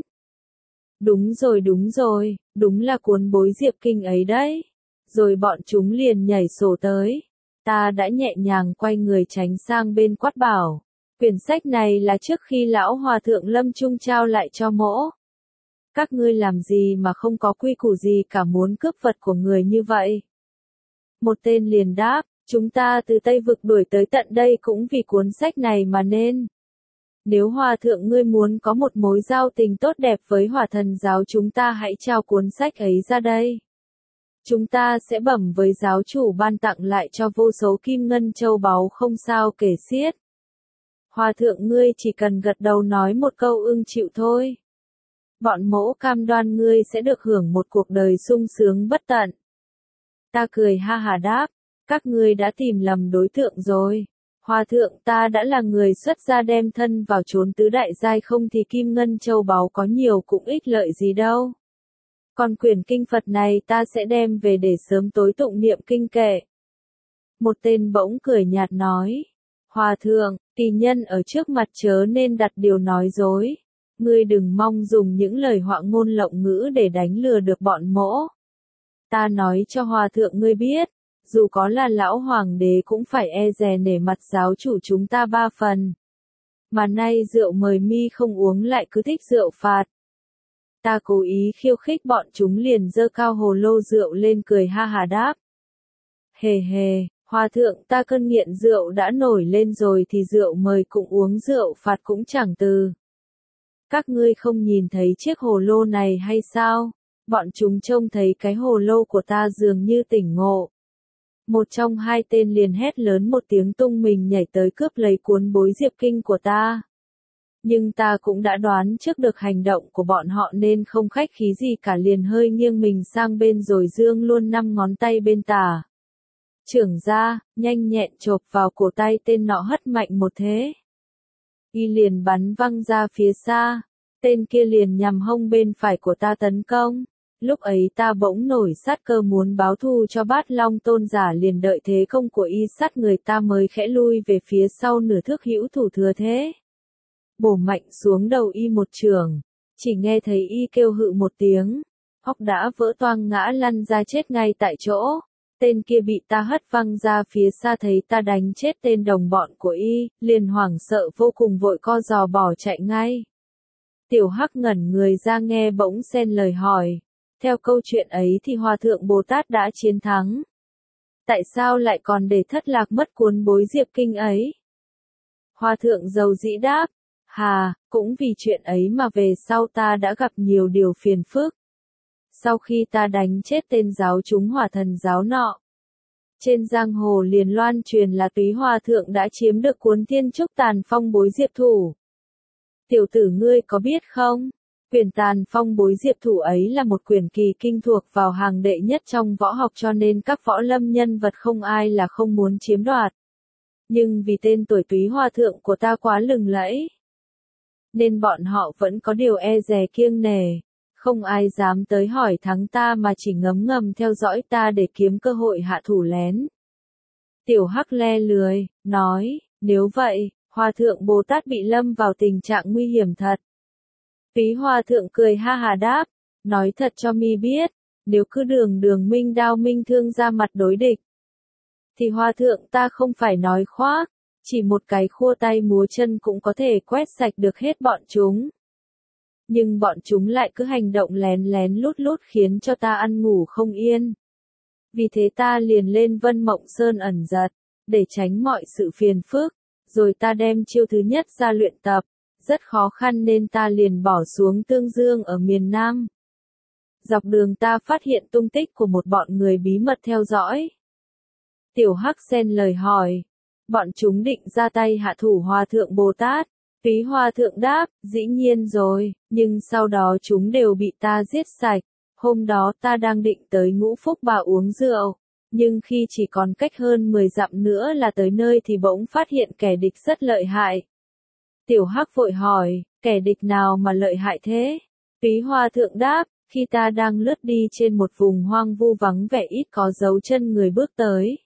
A: Đúng rồi đúng rồi, đúng là cuốn Bối Diệp Kinh ấy đấy. Rồi bọn chúng liền nhảy sổ tới. Ta đã nhẹ nhàng quay người tránh sang bên quát bảo. Quyển sách này là trước khi lão hòa thượng Lâm Trung trao lại cho mỗ. Các ngươi làm gì mà không có quy củ gì cả muốn cướp vật của người như vậy? Một tên liền đáp, chúng ta từ Tây Vực đuổi tới tận đây cũng vì cuốn sách này mà nên. Nếu hòa thượng ngươi muốn có một mối giao tình tốt đẹp với hỏa thần giáo chúng ta hãy trao cuốn sách ấy ra đây. Chúng ta sẽ bẩm với giáo chủ ban tặng lại cho vô số kim ngân châu báu không sao kể xiết. Hòa thượng ngươi chỉ cần gật đầu nói một câu ưng chịu thôi. Bọn mỗ cam đoan ngươi sẽ được hưởng một cuộc đời sung sướng bất tận. Ta cười ha hà đáp, các ngươi đã tìm lầm đối tượng rồi. Hòa thượng ta đã là người xuất gia đem thân vào chốn tứ đại giai không thì kim ngân châu báu có nhiều cũng ích lợi gì đâu. Còn quyển kinh Phật này ta sẽ đem về để sớm tối tụng niệm kinh kệ. Một tên bỗng cười nhạt nói. Hòa thượng, kỳ nhân ở trước mặt chớ nên đặt điều nói dối. Ngươi đừng mong dùng những lời họa ngôn lộng ngữ để đánh lừa được bọn mỗ. Ta nói cho hòa thượng ngươi biết, dù có là lão hoàng đế cũng phải e dè nể mặt giáo chủ chúng ta ba phần. Mà nay rượu mời mi không uống lại cứ thích rượu phạt. Ta cố ý khiêu khích bọn chúng liền giơ cao hồ lô rượu lên cười ha hà đáp. Hề hề, hòa thượng ta cơn nghiện rượu đã nổi lên rồi thì rượu mời cũng uống rượu phạt cũng chẳng từ. Các ngươi không nhìn thấy chiếc hồ lô này hay sao? Bọn chúng trông thấy cái hồ lô của ta dường như tỉnh ngộ. Một trong hai tên liền hét lớn một tiếng tung mình nhảy tới cướp lấy cuốn bối diệp kinh của ta. Nhưng ta cũng đã đoán trước được hành động của bọn họ nên không khách khí gì cả liền hơi nghiêng mình sang bên rồi giương luôn năm ngón tay bên tả. Trưởng ra, nhanh nhẹn chộp vào cổ tay tên nọ hất mạnh một thế. Y liền bắn văng ra phía xa, tên kia liền nhằm hông bên phải của ta tấn công. Lúc ấy ta bỗng nổi sát cơ muốn báo thù cho Bát Long Tôn giả liền đợi thế công của y sát người ta mới khẽ lui về phía sau nửa thước hữu thủ thừa thế. Bổ mạnh xuống đầu y một chưởng, chỉ nghe thấy y kêu hự một tiếng, óc đã vỡ toang ngã lăn ra chết ngay tại chỗ. Tên kia bị ta hất văng ra phía xa thấy ta đánh chết tên đồng bọn của y, liền hoảng sợ vô cùng vội co giò bỏ chạy ngay. Tiểu Hắc ngẩn người ra nghe bỗng xen lời hỏi. Theo câu chuyện ấy thì Hòa Thượng Bồ Tát đã chiến thắng. Tại sao lại còn để thất lạc mất cuốn bối diệp kinh ấy? Hòa Thượng giàu dĩ đáp. Hà, cũng vì chuyện ấy mà về sau ta đã gặp nhiều điều phiền phức. Sau khi ta đánh chết tên giáo chúng hỏa thần giáo nọ, trên giang hồ liền loan truyền là Túy Hòa Thượng đã chiếm được cuốn Thiên Trúc Tàn Phong bối diệp thủ. Tiểu tử ngươi có biết không? Quyển Tàn Phong bối diệp thủ ấy là một quyển kỳ kinh thuộc vào hàng đệ nhất trong võ học cho nên các võ lâm nhân vật không ai là không muốn chiếm đoạt. Nhưng vì tên tuổi Túy Hòa Thượng của ta quá lừng lẫy, nên bọn họ vẫn có điều e dè kiêng nể, không ai dám tới hỏi thắng ta mà chỉ ngấm ngầm theo dõi ta để kiếm cơ hội hạ thủ lén. Tiểu Hắc le lười, nói, nếu vậy, Hòa Thượng Bồ Tát bị lâm vào tình trạng nguy hiểm thật. Túy Hòa Thượng cười ha hà đáp, nói thật cho mi biết, nếu cứ đường đường minh đao minh thương ra mặt đối địch, thì Hòa Thượng ta không phải nói khoác, chỉ một cái khua tay múa chân cũng có thể quét sạch được hết bọn chúng. Nhưng bọn chúng lại cứ hành động lén lén lút lút khiến cho ta ăn ngủ không yên. Vì thế ta liền lên Vân Mộng Sơn ẩn giật, để tránh mọi sự phiền phức, rồi ta đem chiêu thứ nhất ra luyện tập. Rất khó khăn nên ta liền bỏ xuống Tương Dương ở miền Nam. Dọc đường ta phát hiện tung tích của một bọn người bí mật theo dõi. Tiểu Hắc xen lời hỏi, bọn chúng định ra tay hạ thủ Hòa Thượng Bồ Tát. Túy Hòa Thượng đáp, dĩ nhiên rồi, nhưng sau đó chúng đều bị ta giết sạch. Hôm đó ta đang định tới Ngũ Phúc Bà uống rượu, nhưng khi chỉ còn cách hơn mười dặm nữa là tới nơi thì bỗng phát hiện kẻ địch rất lợi hại. Tiểu Hắc vội hỏi, kẻ địch nào mà lợi hại thế? Túy Hòa Thượng đáp, khi ta đang lướt đi trên một vùng hoang vu vắng vẻ ít có dấu chân người bước tới.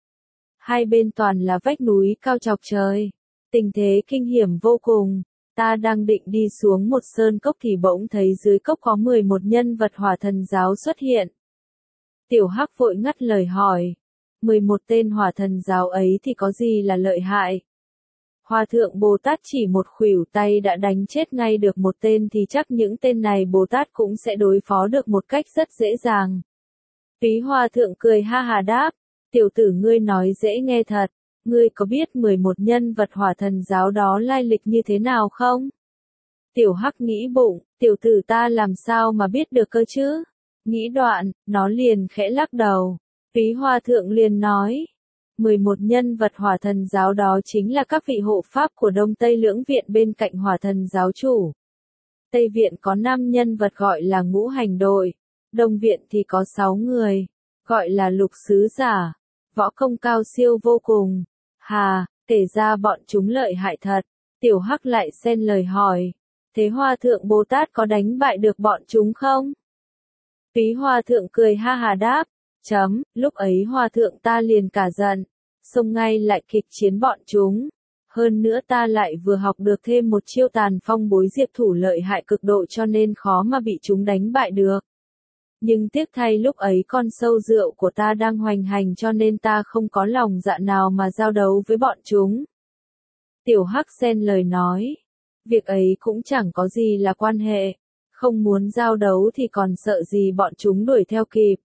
A: Hai bên toàn là vách núi cao chọc trời. Tình thế kinh hiểm vô cùng, ta đang định đi xuống một sơn cốc thì bỗng thấy dưới cốc có mười một nhân vật hỏa thần giáo xuất hiện. Tiểu Hắc vội ngắt lời hỏi, mười một tên hỏa thần giáo ấy thì có gì là lợi hại? Hòa Thượng Bồ Tát chỉ một khuỷu tay đã đánh chết ngay được một tên thì chắc những tên này Bồ Tát cũng sẽ đối phó được một cách rất dễ dàng. Túy Hòa Thượng cười ha hà đáp, tiểu tử ngươi nói dễ nghe thật. Ngươi có biết mười một nhân vật hỏa thần giáo đó lai lịch như thế nào không? Tiểu Hắc nghĩ bụng, tiểu tử ta làm sao mà biết được cơ chứ? Nghĩ đoạn, nó liền khẽ lắc đầu. Túy Hòa Thượng liền nói, mười một nhân vật hỏa thần giáo đó chính là các vị hộ pháp của Đông Tây Lưỡng Viện bên cạnh hỏa thần giáo chủ. Tây Viện có năm nhân vật gọi là ngũ hành đội, Đông Viện thì có sáu người, gọi là lục sứ giả, võ công cao siêu vô cùng. Hà, kể ra bọn chúng lợi hại thật. Tiểu Hắc lại xen lời hỏi, thế Hòa Thượng Bồ Tát có đánh bại được bọn chúng không? Túy Hòa Thượng cười ha hà đáp, chấm, lúc ấy Hòa Thượng ta liền cả giận, xông ngay lại kịch chiến bọn chúng, Hơn nữa ta lại vừa học được thêm một chiêu tàn phong bối diệp thủ lợi hại cực độ cho nên khó mà bị chúng đánh bại được. Nhưng tiếc thay lúc ấy con sâu rượu của ta đang hoành hành cho nên ta không có lòng dạ nào mà giao đấu với bọn chúng. Tiểu Hắc xen lời nói. Việc ấy cũng chẳng có gì là quan hệ. Không muốn giao đấu thì còn sợ gì bọn chúng đuổi theo kịp.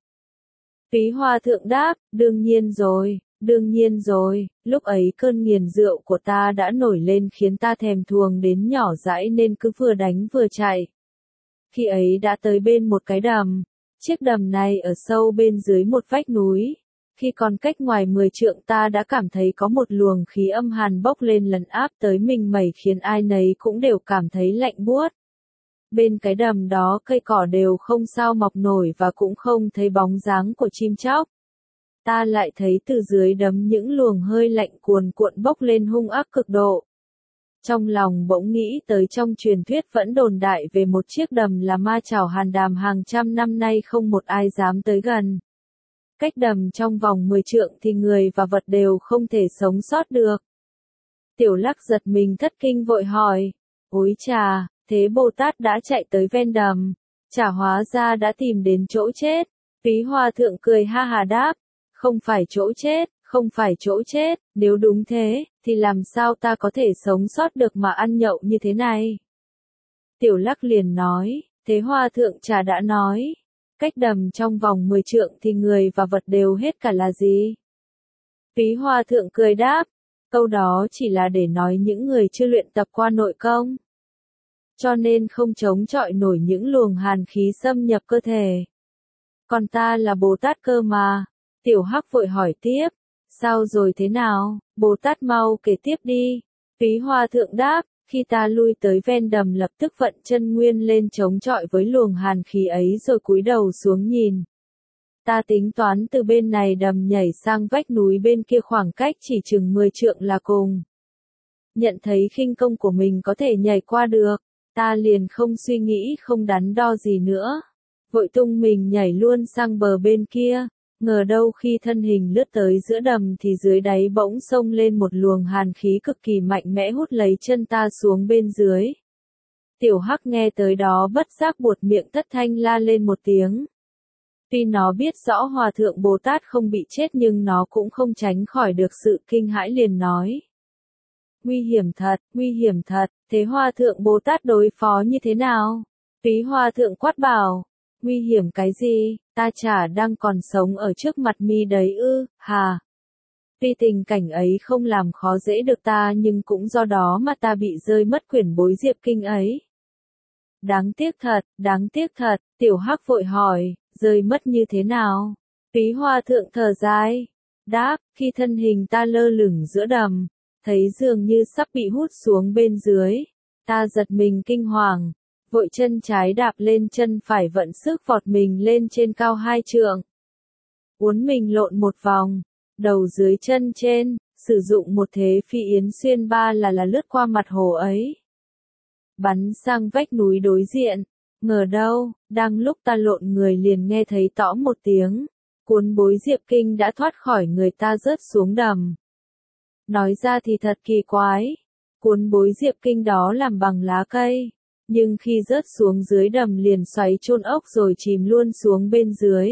A: Phí Hoa Thượng đáp, đương nhiên rồi, đương nhiên rồi, lúc ấy cơn nghiền rượu của ta đã nổi lên khiến ta thèm thuồng đến nhỏ dãi nên cứ vừa đánh vừa chạy. Khi ấy đã tới bên một cái đầm, chiếc đầm này ở sâu bên dưới một vách núi. Khi còn cách ngoài mười trượng ta đã cảm thấy có một luồng khí âm hàn bốc lên lấn áp tới mình mẩy khiến ai nấy cũng đều cảm thấy lạnh buốt. Bên cái đầm đó cây cỏ đều không sao mọc nổi và cũng không thấy bóng dáng của chim chóc. Ta lại thấy từ dưới đầm những luồng hơi lạnh cuồn cuộn bốc lên hung ác cực độ. Trong lòng bỗng nghĩ tới trong truyền thuyết vẫn đồn đại về một chiếc đầm là ma chảo hàn đàm hàng trăm năm nay không một ai dám tới gần. Cách đầm trong vòng mười trượng thì người và vật đều không thể sống sót được. Tiểu Lắc giật mình thất kinh vội hỏi, ối chà, thế Bồ Tát đã chạy tới ven đầm, chả hóa ra đã tìm đến chỗ chết. Phí Hòa Thượng cười ha hà đáp, không phải chỗ chết, không phải chỗ chết, nếu đúng thế, thì làm sao ta có thể sống sót được mà ăn nhậu như thế này? Tiểu Lắc liền nói, thế Hòa Thượng chả đã nói, cách đầm trong vòng mười trượng thì người và vật đều hết cả là gì? Phí Hòa Thượng cười đáp, câu đó chỉ là để nói những người chưa luyện tập qua nội công. Cho nên không chống chọi nổi những luồng hàn khí xâm nhập cơ thể. Còn ta là Bồ Tát cơ mà. Tiểu Hắc vội hỏi tiếp, sao rồi thế nào, Bồ Tát mau kể tiếp đi. Phí Hòa Thượng đáp, khi ta lui tới ven đầm lập tức vận chân nguyên lên chống chọi với luồng hàn khí ấy rồi cúi đầu xuống nhìn. Ta tính toán từ bên này đầm nhảy sang vách núi bên kia khoảng cách chỉ chừng mười trượng là cùng. Nhận thấy khinh công của mình có thể nhảy qua được, ta liền không suy nghĩ không đắn đo gì nữa. Vội tung mình nhảy luôn sang bờ bên kia, ngờ đâu khi thân hình lướt tới giữa đầm thì dưới đáy bỗng xông lên một luồng hàn khí cực kỳ mạnh mẽ hút lấy chân ta xuống bên dưới. Tiểu Hắc nghe tới đó bất giác buột miệng thất thanh la lên một tiếng. Tuy nó biết rõ Hòa Thượng Bồ Tát không bị chết nhưng nó cũng không tránh khỏi được sự kinh hãi liền nói. Nguy hiểm thật, nguy hiểm thật, thế Hòa Thượng Bồ Tát đối phó như thế nào? Phí Hòa Thượng quát bảo, nguy hiểm cái gì, ta chả đang còn sống ở trước mặt mi đấy ư, hà. Tuy tình cảnh ấy không làm khó dễ được ta nhưng cũng do đó mà ta bị rơi mất quyển bối diệp kinh ấy. Đáng tiếc thật, đáng tiếc thật, Tiểu Hắc vội hỏi, rơi mất như thế nào? Phí Hòa Thượng thở dài, đáp, khi thân hình ta lơ lửng giữa đầm, thấy dường như sắp bị hút xuống bên dưới, ta giật mình kinh hoàng, vội chân trái đạp lên chân phải vận sức vọt mình lên trên cao hai trượng. Uốn mình lộn một vòng, đầu dưới chân trên, sử dụng một thế phi yến xuyên ba là là lướt qua mặt hồ ấy. Bắn sang vách núi đối diện, ngờ đâu, đang lúc ta lộn người liền nghe thấy tõ một tiếng, cuốn bối diệp kinh đã thoát khỏi người ta rớt xuống đầm. Nói ra thì thật kỳ quái, cuốn bối diệp kinh đó làm bằng lá cây, nhưng khi rớt xuống dưới đầm liền xoáy chôn ốc rồi chìm luôn xuống bên dưới.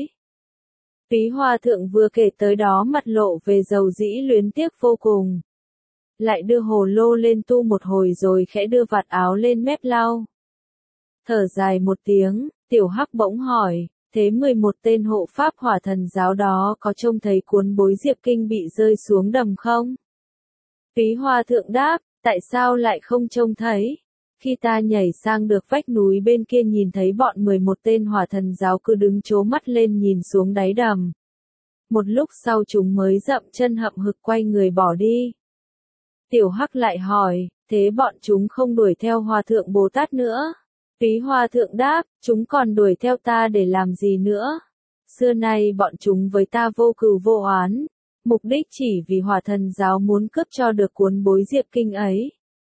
A: Phí Hòa Thượng vừa kể tới đó mặt lộ về dầu dĩ luyến tiếc vô cùng. Lại đưa hồ lô lên tu một hồi rồi khẽ đưa vạt áo lên mép lau. Thở dài một tiếng, Tiểu Hắc bỗng hỏi, thế mười một tên hộ pháp Hỏa Thần giáo đó có trông thấy cuốn bối diệp kinh bị rơi xuống đầm không? Phí Hòa Thượng đáp, tại sao lại không trông thấy? Khi ta nhảy sang được vách núi bên kia nhìn thấy bọn mười một tên Hỏa Thần giáo cứ đứng trố mắt lên nhìn xuống đáy đầm. Một lúc sau chúng mới dậm chân hậm hực quay người bỏ đi. Tiểu Hắc lại hỏi, thế bọn chúng không đuổi theo Hòa Thượng Bồ Tát nữa? Phí Hòa Thượng đáp, chúng còn đuổi theo ta để làm gì nữa? Xưa nay bọn chúng với ta vô cừu vô oán, mục đích chỉ vì Hỏa Thần giáo muốn cướp cho được cuốn bối diệp kinh ấy.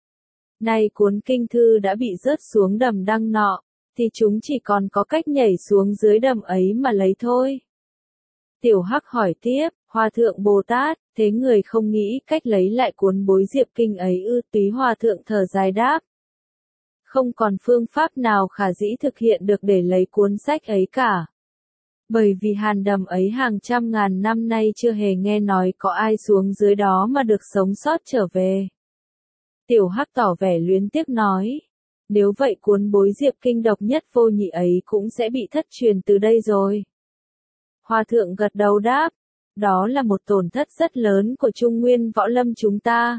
A: Nay cuốn kinh thư đã bị rớt xuống đầm đăng nọ, thì chúng chỉ còn có cách nhảy xuống dưới đầm ấy mà lấy thôi. Tiểu Hắc hỏi tiếp, Hòa Thượng Bồ Tát, Thế người không nghĩ cách lấy lại cuốn bối diệp kinh ấy ư? Túy Hòa thượng thở dài đáp. Không còn phương pháp nào khả dĩ thực hiện được để lấy cuốn sách ấy cả. Bởi vì hàn đầm ấy hàng trăm ngàn năm nay chưa hề nghe nói có ai xuống dưới đó mà được sống sót trở về. Tiểu Hắc tỏ vẻ luyến tiếc nói. Nếu vậy cuốn bối diệp kinh độc nhất vô nhị ấy cũng sẽ bị thất truyền từ đây rồi. Hòa thượng gật đầu đáp. Đó là một tổn thất rất lớn của Trung Nguyên võ lâm chúng ta.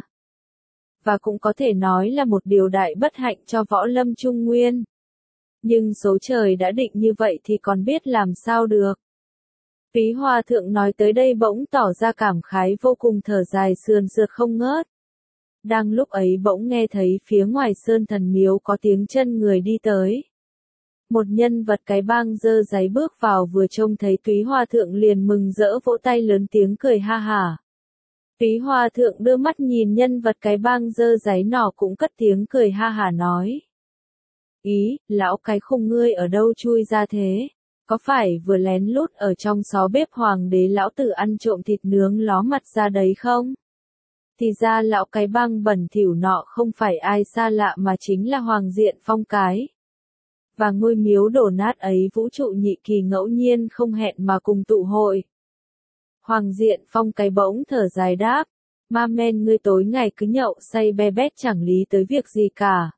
A: Và cũng có thể nói là một điều đại bất hạnh cho võ lâm Trung Nguyên. Nhưng số trời đã định như vậy thì còn biết làm sao được. Phí Hòa thượng nói tới đây bỗng tỏ ra cảm khái vô cùng, thở dài sườn sượt không ngớt. Đang lúc ấy bỗng nghe thấy phía ngoài sơn thần miếu có tiếng chân người đi tới. Một nhân vật cái bang dơ giấy bước vào, vừa trông thấy Túy Hòa thượng liền mừng rỡ vỗ tay lớn tiếng cười ha hả. Túy Hòa thượng đưa mắt nhìn nhân vật cái bang dơ giấy nọ cũng cất tiếng cười ha hả nói. Ý, lão cái khùng ngươi ở đâu chui ra thế? Có phải vừa lén lút ở trong xó bếp hoàng đế lão tử ăn trộm thịt nướng ló mặt ra đấy không? Thì ra lão cái bang bẩn thỉu nọ không phải ai xa lạ mà chính là Hoàng Diện Phong cái. Và ngôi miếu đổ nát ấy vũ trụ nhị kỳ ngẫu nhiên không hẹn mà cùng tụ hội. Hoàng Diện Phong cái bỗng thở dài đáp. Ma men ngươi tối ngày cứ nhậu say be bét chẳng lý tới việc gì cả.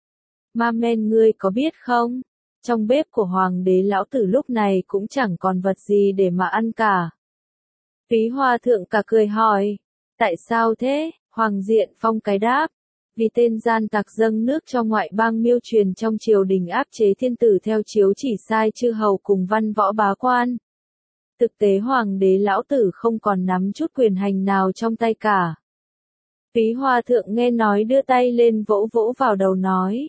A: Ma men ngươi có biết không? Trong bếp của Hoàng đế lão tử lúc này cũng chẳng còn vật gì để mà ăn cả. Phí Hòa thượng cả cười hỏi. Tại sao thế? Hoàng Diện Phong cái đáp. Vì tên gian tặc dâng nước cho ngoại bang miêu truyền trong triều đình áp chế thiên tử theo chiếu chỉ sai chư hầu cùng văn võ bá quan. Thực tế Hoàng đế lão tử không còn nắm chút quyền hành nào trong tay cả. Phí Hòa thượng nghe nói đưa tay lên vỗ vỗ vào đầu nói.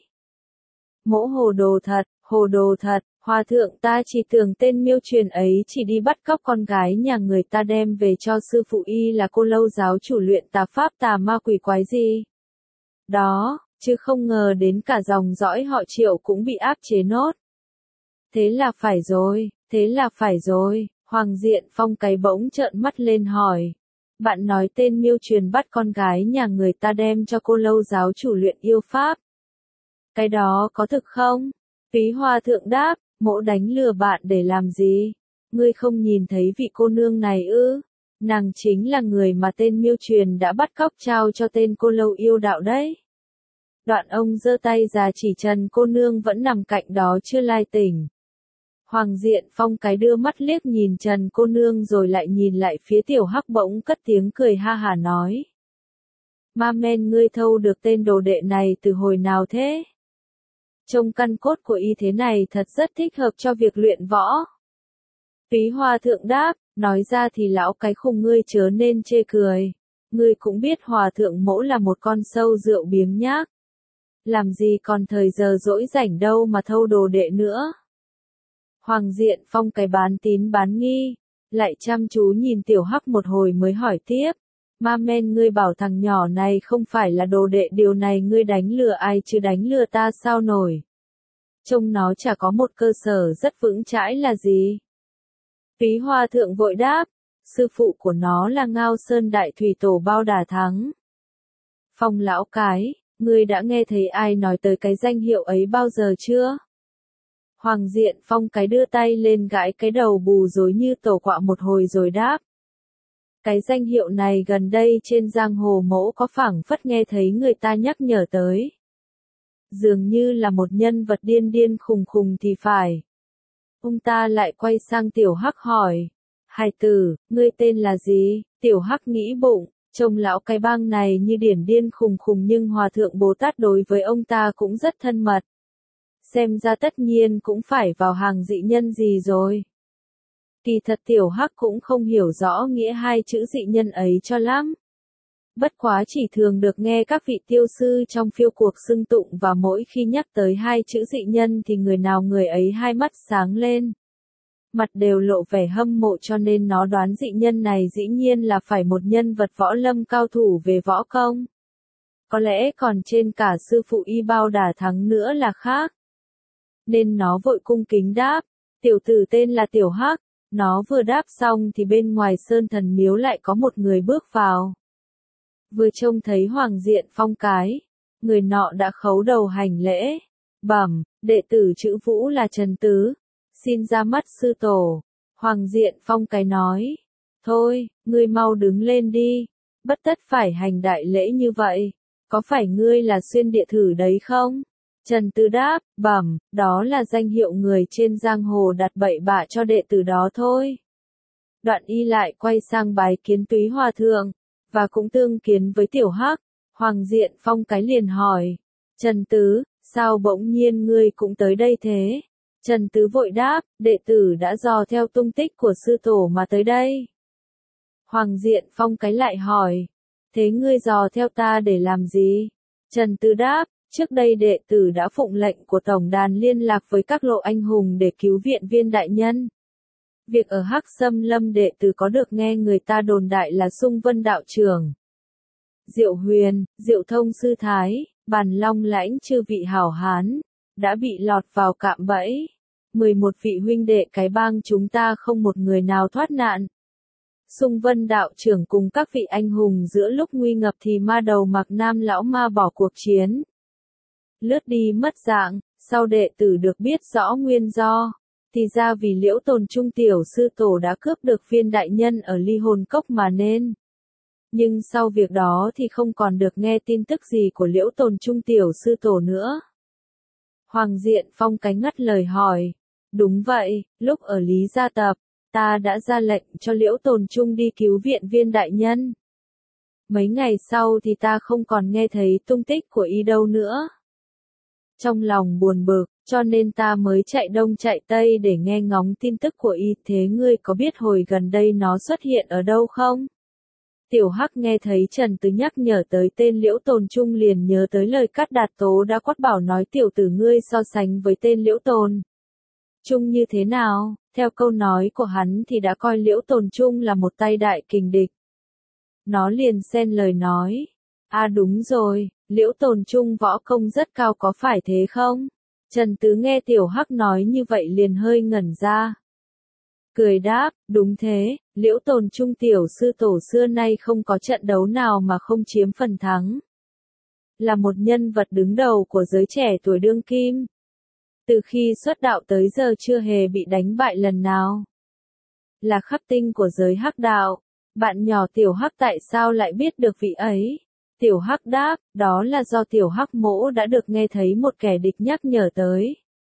A: Mỗ hồ đồ thật, hồ đồ thật, Hòa thượng ta chỉ tưởng tên miêu truyền ấy chỉ đi bắt cóc con gái nhà người ta đem về cho sư phụ y là Cô Lâu giáo chủ luyện tà pháp tà ma quỷ quái gì. Đó, chứ không ngờ đến cả dòng dõi họ Triệu cũng bị áp chế nốt. Thế là phải rồi, thế là phải rồi, Hoàng Diện Phong cái bỗng trợn mắt lên hỏi. Bạn nói tên miêu truyền bắt con gái nhà người ta đem cho Cô Lâu giáo chủ luyện yêu pháp. Cái đó có thực không? Phí Hòa thượng đáp, mỗ đánh lừa bạn để làm gì? Ngươi không nhìn thấy vị cô nương này ư? Nàng chính là người mà tên miêu truyền đã bắt cóc trao cho tên Cô Lâu yêu đạo đấy. Đoạn ông giơ tay ra chỉ Trần cô nương vẫn nằm cạnh đó chưa lai tỉnh. Hoàng Diện Phong cái đưa mắt liếc nhìn Trần cô nương rồi lại nhìn lại phía Tiểu Hắc bỗng cất tiếng cười ha hả nói. Ma men ngươi thâu được tên đồ đệ này từ hồi nào thế? Trông căn cốt của y thế này thật rất thích hợp cho việc luyện võ. Phí Hòa thượng đáp, nói ra thì lão cái khùng ngươi chớ nên chê cười. Ngươi cũng biết Hòa thượng mỗ là một con sâu rượu biếng nhác. Làm gì còn thời giờ rỗi rảnh đâu mà thâu đồ đệ nữa. Hoàng Diện Phong cái bán tín bán nghi, lại chăm chú nhìn Tiểu Hắc một hồi mới hỏi tiếp. Ma men ngươi bảo thằng nhỏ này không phải là đồ đệ, điều này ngươi đánh lừa ai chứ đánh lừa ta sao nổi. Trông nó chả có một cơ sở rất vững chãi là gì. Phí Hòa thượng vội đáp, sư phụ của nó là Ngao Sơn Đại Thủy Tổ Bao Đà Thắng. Phong lão cái, ngươi đã nghe thấy ai nói tới cái danh hiệu ấy bao giờ chưa? Hoàng Diện Phong cái đưa tay lên gãi cái đầu bù rối như tổ quạ một hồi rồi đáp. Cái danh hiệu này gần đây trên giang hồ mỗ có phảng phất nghe thấy người ta nhắc nhở tới. Dường như là một nhân vật điên điên khùng khùng thì phải. Ông ta lại quay sang Tiểu Hắc hỏi. Hài tử, ngươi tên là gì? Tiểu Hắc nghĩ bụng, trông lão cái bang này như điển điên khùng khùng nhưng Hòa thượng Bồ Tát đối với ông ta cũng rất thân mật. Xem ra tất nhiên cũng phải vào hàng dị nhân gì rồi. Kỳ thật Tiểu Hắc cũng không hiểu rõ nghĩa hai chữ dị nhân ấy cho lắm. Bất quá chỉ thường được nghe các vị tiêu sư trong phiêu cuộc xưng tụng và mỗi khi nhắc tới hai chữ dị nhân thì người nào người ấy hai mắt sáng lên. Mặt đều lộ vẻ hâm mộ cho nên nó đoán dị nhân này dĩ nhiên là phải một nhân vật võ lâm cao thủ về võ công. Có lẽ còn trên cả sư phụ y Bao Đà Thắng nữa là khác. Nên nó vội cung kính đáp, tiểu tử tên là Tiểu Hắc, Nó vừa đáp xong thì bên ngoài Sơn Thần Miếu lại có một người bước vào. Vừa trông thấy Hoàng Diện Phong cái, người nọ đã khấu đầu hành lễ, bẩm, đệ tử chữ Vũ là Trần Tứ, xin ra mắt sư tổ. Hoàng Diện Phong cái nói, thôi, ngươi mau đứng lên đi, bất tất phải hành đại lễ như vậy, có phải ngươi là xuyên địa thử đấy không? Trần Tứ đáp, bẩm, đó là danh hiệu người trên giang hồ đặt bậy bạ cho đệ tử đó thôi. Đoạn y lại quay sang bái kiến Túy Hòa Thượng, và cũng tương kiến với Tiểu Hắc. Hoàng Diện Phong cái liền hỏi, Trần Tứ, sao bỗng nhiên ngươi cũng tới đây thế? Trần Tứ vội đáp, đệ tử đã dò theo tung tích của sư tổ mà tới đây. Hoàng Diện Phong cái lại hỏi, thế ngươi dò theo ta để làm gì? Trần Tứ đáp, trước đây đệ tử đã phụng lệnh của tổng đàn liên lạc với các lộ anh hùng để cứu viện Viên đại nhân. Việc ở Hắc Sâm Lâm đệ tử có được nghe người ta đồn đại là Sung Vân đạo trưởng, Diệu Huyền, Diệu Thông sư thái, Bàn Long lãnh chư vị hảo hán, đã bị lọt vào cạm bẫy. mười một vị huynh đệ cái bang chúng ta không một người nào thoát nạn. Sung Vân đạo trưởng cùng các vị anh hùng giữa lúc nguy ngập thì ma đầu Mạc Nam lão ma bỏ cuộc chiến, lướt đi mất dạng. Sau đệ tử được biết rõ nguyên do, thì ra vì Liễu Tồn Trung tiểu sư tổ đã cướp được Viên đại nhân ở Ly Hồn Cốc mà nên. Nhưng sau việc đó thì không còn được nghe tin tức gì của Liễu Tồn Trung tiểu sư tổ nữa. Hoàng Diện Phong cái ngắt lời hỏi, đúng vậy, lúc ở Lý Gia Tập, ta đã ra lệnh cho Liễu Tồn Trung đi cứu viện Viên đại nhân. Mấy ngày sau thì ta không còn nghe thấy tung tích của y đâu nữa. Trong lòng buồn bực, cho nên ta mới chạy đông chạy tây để nghe ngóng tin tức của y. Thế ngươi có biết hồi gần đây nó xuất hiện ở đâu không? Tiểu Hắc nghe thấy Trần Tứ nhắc nhở tới tên Liễu Tồn Trung liền nhớ tới lời Cát Đạt Tố đã quát bảo nói tiểu tử ngươi so sánh với tên Liễu Tồn Trung như thế nào. Theo câu nói của hắn thì đã coi Liễu Tồn Trung là một tay đại kình địch. Nó liền xen lời nói, à đúng rồi, Liễu Tồn Trung võ công rất cao có phải thế không? Trần Tứ nghe Tiểu Hắc nói như vậy liền hơi ngẩn ra. Cười đáp, đúng thế, Liễu Tồn Trung tiểu sư tổ xưa nay không có trận đấu nào mà không chiếm phần thắng. Là một nhân vật đứng đầu của giới trẻ tuổi đương kim. Từ khi xuất đạo tới giờ chưa hề bị đánh bại lần nào. Là khắc tinh của giới hắc đạo. Bạn nhỏ Tiểu Hắc tại sao lại biết được vị ấy? Tiểu Hắc đáp, đó là do Tiểu Hắc mỗ đã được nghe thấy một kẻ địch nhắc nhở tới.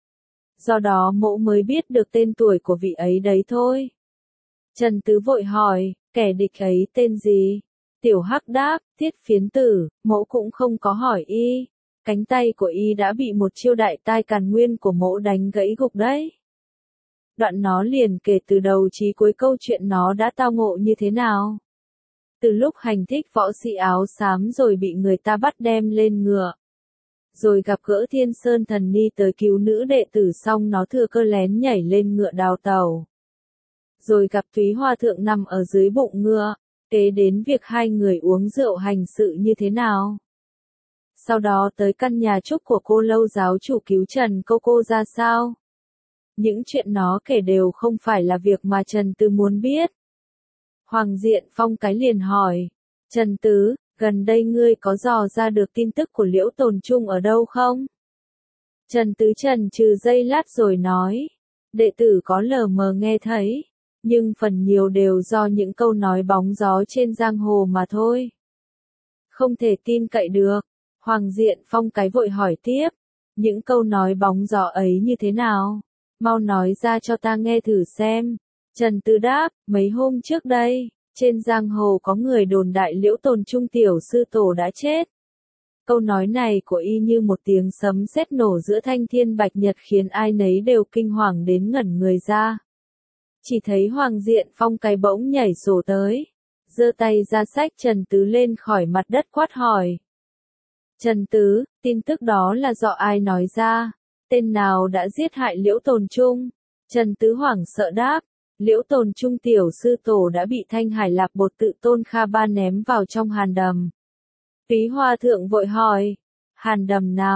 A: Do đó mỗ mới biết được tên tuổi của vị ấy đấy thôi. Trần Tứ vội hỏi, kẻ địch ấy tên gì? Tiểu Hắc đáp, Thiết Phiến Tử, mỗ cũng không có hỏi y. Cánh tay của y đã bị một chiêu đại tai càn nguyên của mỗ đánh gãy gục đấy. Đoạn nó liền kể từ đầu chí cuối câu chuyện nó đã tao ngộ như thế nào. Từ lúc hành thích võ sĩ áo xám rồi bị người ta bắt đem lên ngựa. Rồi gặp gỡ Thiên Sơn Thần Ni tới cứu nữ đệ tử xong nó thừa cơ lén nhảy lên ngựa đào tàu. Rồi gặp Túy Hòa Thượng nằm ở dưới bụng ngựa, kế đến việc hai người uống rượu hành sự như thế nào. Sau đó tới căn nhà trúc của cô lâu giáo chủ cứu Trần cô cô ra sao. Những chuyện nó kể đều không phải là việc mà Trần Tứ muốn biết. Hoàng Diện Phong cái liền hỏi, Trần Tứ, gần đây ngươi có dò ra được tin tức của Liễu Tồn Trung ở đâu không? Trần Tứ trần trừ giây lát rồi nói, đệ tử có lờ mờ nghe thấy, nhưng phần nhiều đều do những câu nói bóng gió trên giang hồ mà thôi. Không thể tin cậy được. Hoàng Diện Phong cái vội hỏi tiếp, những câu nói bóng gió ấy như thế nào? Mau nói ra cho ta nghe thử xem. Trần Tứ đáp, mấy hôm trước đây, trên giang hồ có người đồn đại Liễu Tồn Trung tiểu sư tổ đã chết. Câu nói này của y như một tiếng sấm sét nổ giữa thanh thiên bạch nhật khiến ai nấy đều kinh hoàng đến ngẩn người ra. Chỉ thấy Hoàng Diện Phong cái bỗng nhảy sổ tới, giơ tay ra xách Trần Tứ lên khỏi mặt đất quát hỏi. Trần Tứ, tin tức đó là do ai nói ra? Tên nào đã giết hại Liễu Tồn Trung? Trần Tứ hoảng sợ đáp, Liễu Tồn Trung tiểu sư tổ đã bị Thanh Hải Lạc Bột tự tôn Kha Ba ném vào trong hàn đầm. Túy Hòa Thượng vội hỏi, hàn đầm nào?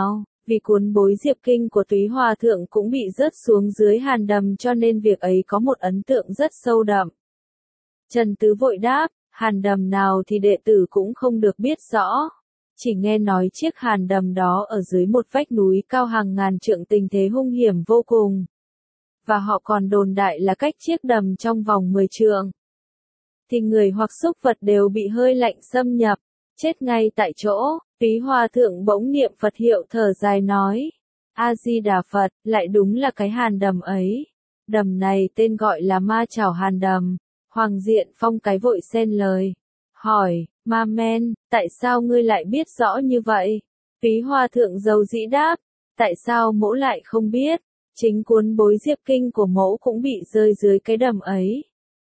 A: Vì cuốn bối diệp kinh của Túy Hòa Thượng cũng bị rớt xuống dưới hàn đầm cho nên việc ấy có một ấn tượng rất sâu đậm. Trần Tứ vội đáp, hàn đầm nào thì đệ tử cũng không được biết rõ. Chỉ nghe nói chiếc hàn đầm đó ở dưới một vách núi cao hàng ngàn trượng, tình thế hung hiểm vô cùng. Và họ còn đồn đại là cách chiếc đầm trong vòng mười trượng thì người hoặc súc vật đều bị hơi lạnh xâm nhập, chết ngay tại chỗ. Túy Hòa Thượng bỗng niệm Phật hiệu thở dài nói, A-di-đà Phật, lại đúng là cái hàn đầm ấy. Đầm này tên gọi là Ma Chảo Hàn Đầm. Hoàng Diện Phong cái vội xen lời, hỏi, Ma Men, tại sao ngươi lại biết rõ như vậy? Túy Hòa Thượng dầu dĩ đáp, tại sao mỗ lại không biết, chính cuốn bối diệp kinh của mỗ cũng bị rơi dưới cái đầm ấy.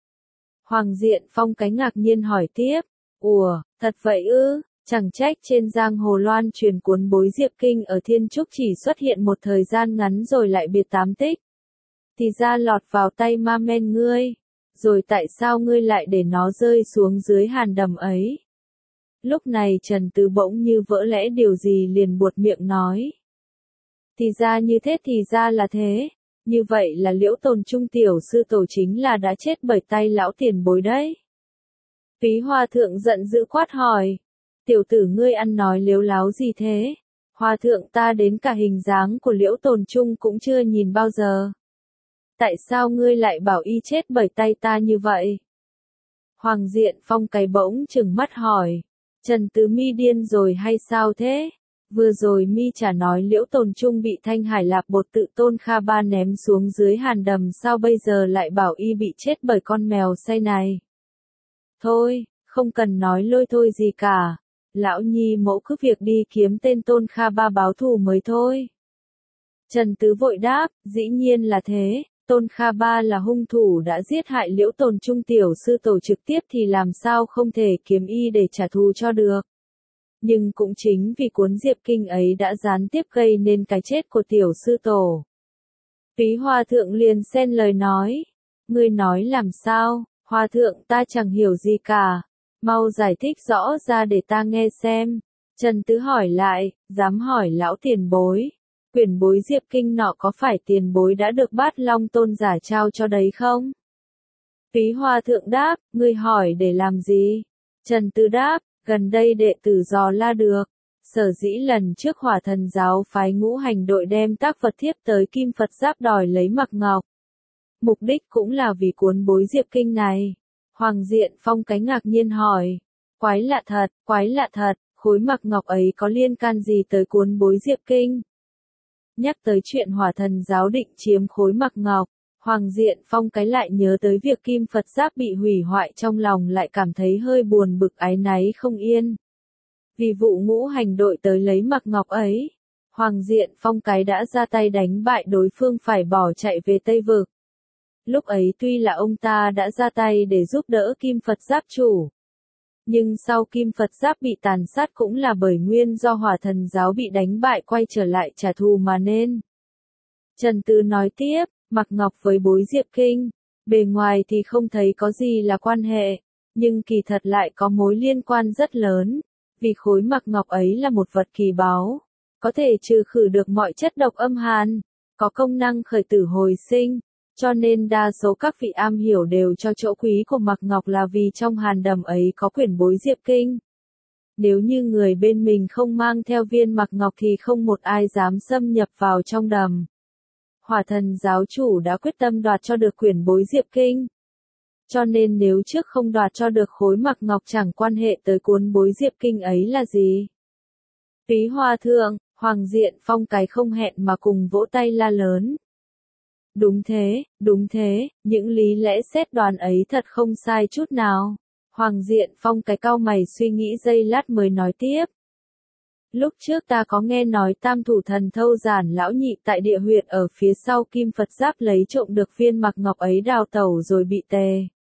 A: Hoàng Diện Phong cái ngạc nhiên hỏi tiếp, ủa, thật vậy ư? Chẳng trách trên giang hồ loan truyền cuốn bối diệp kinh ở Thiên Trúc chỉ xuất hiện một thời gian ngắn rồi lại biệt tám tích. Thì ra lọt vào tay Ma Men ngươi. Rồi tại sao ngươi lại để nó rơi xuống dưới hàn đầm ấy? Lúc này Trần Tứ bỗng như vỡ lẽ điều gì liền buột miệng nói. Thì ra như thế, thì ra là thế. Như vậy là Liễu Tồn Trung tiểu sư tổ chính là đã chết bởi tay lão tiền bối đấy. Túy Hòa Thượng giận dữ quát hỏi. Tiểu tử ngươi ăn nói lếu láo gì thế? Hòa Thượng ta đến cả hình dáng của Liễu Tồn Trung cũng chưa nhìn bao giờ. Tại sao ngươi lại bảo y chết bởi tay ta như vậy? Hoàng Diện Phong cái bỗng trừng mắt hỏi. Trần Tứ mi điên rồi hay sao thế? Vừa rồi mi chả nói Liễu Tồn Trung bị Thanh Hải Lạp Bột tự Tôn Kha Ba ném xuống dưới hàn đầm, sao bây giờ lại bảo y bị chết bởi con mèo say này? Thôi, không cần nói lôi thôi gì cả. Lão nhi mẫu cứ việc đi kiếm tên Tôn Kha Ba báo thù mới thôi. Trần Tứ vội đáp, dĩ nhiên là thế. Tôn Kha Ba là hung thủ đã giết hại Liễu Tồn Trung tiểu sư tổ trực tiếp thì làm sao không thể kiếm y để trả thù cho được. Nhưng cũng chính vì cuốn diệp kinh ấy đã gián tiếp gây nên cái chết của tiểu sư tổ. Túy Hòa Thượng liền xen lời nói. Ngươi nói làm sao? Hòa Thượng ta chẳng hiểu gì cả. Mau giải thích rõ ra để ta nghe xem. Trần Tứ hỏi lại, dám hỏi lão tiền bối. Quyển bối diệp kinh nọ có phải tiền bối đã được Bát Long Tôn giả trao cho đấy không? Túy Hòa Thượng đáp, ngươi hỏi để làm gì? Trần Tứ đáp, gần đây đệ tử dò la được. Sở dĩ lần trước Hỏa Thần giáo phái ngũ hành đội đem tác vật thiếp tới Kim Phật Giáp đòi lấy mặc ngọc. Mục đích cũng là vì cuốn bối diệp kinh này. Hoàng Diện Phong cái ngạc nhiên hỏi. Quái lạ thật, quái lạ thật, khối mặc ngọc ấy có liên can gì tới cuốn bối diệp kinh? Nhắc tới chuyện Hỏa Thần giáo định chiếm khối mặc ngọc, Hoàng Diện Phong cái lại nhớ tới việc Kim Phật Giáp bị hủy hoại, trong lòng lại cảm thấy hơi buồn bực áy náy không yên. Vì vụ ngũ hành đội tới lấy mặc ngọc ấy, Hoàng Diện Phong cái đã ra tay đánh bại đối phương phải bỏ chạy về Tây Vực. Lúc ấy tuy là ông ta đã ra tay để giúp đỡ Kim Phật Giáp chủ, nhưng sau Kim Phật Giáp bị tàn sát cũng là bởi nguyên do Hỏa Thần giáo bị đánh bại quay trở lại trả thù mà nên. Trần Tứ nói tiếp, mặc ngọc với bối diệp kinh, bề ngoài thì không thấy có gì là quan hệ, nhưng kỳ thật lại có mối liên quan rất lớn, vì khối mặc ngọc ấy là một vật kỳ báu, có thể trừ khử được mọi chất độc âm hàn, có công năng khởi tử hồi sinh. Cho nên đa số các vị am hiểu đều cho chỗ quý của mặc ngọc là vì trong hàn đầm ấy có quyển bối diệp kinh. Nếu như người bên mình không mang theo viên mặc ngọc thì không một ai dám xâm nhập vào trong đầm. Hỏa Thần giáo chủ đã quyết tâm đoạt cho được quyển bối diệp kinh. Cho nên nếu trước không đoạt cho được khối mặc ngọc chẳng quan hệ tới cuốn bối diệp kinh ấy là gì. Túy Hòa Thượng, Hoàng Diện Phong cái không hẹn mà cùng vỗ tay la lớn. Đúng thế, đúng thế, những lý lẽ xét đoán ấy thật không sai chút nào. Hoàng Diện Phong cái cau mày suy nghĩ giây lát mới nói tiếp. Lúc trước ta có nghe nói Tam Thủ Thần Thâu Giản lão nhị tại địa huyệt ở phía sau Kim Phật Giáp lấy trộm được viên mặc ngọc ấy đào tẩu rồi bị Tề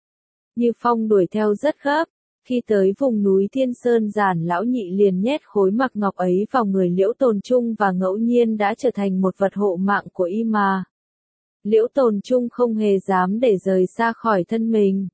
A: Như Phong đuổi theo rất gấp. Khi tới vùng núi Thiên Sơn, Giản lão nhị liền nhét khối mặc ngọc ấy vào người Liễu Tồn Trung và ngẫu nhiên đã trở thành một vật hộ mạng của y mà. Liễu Tồn Trung không hề dám để rời xa khỏi thân mình.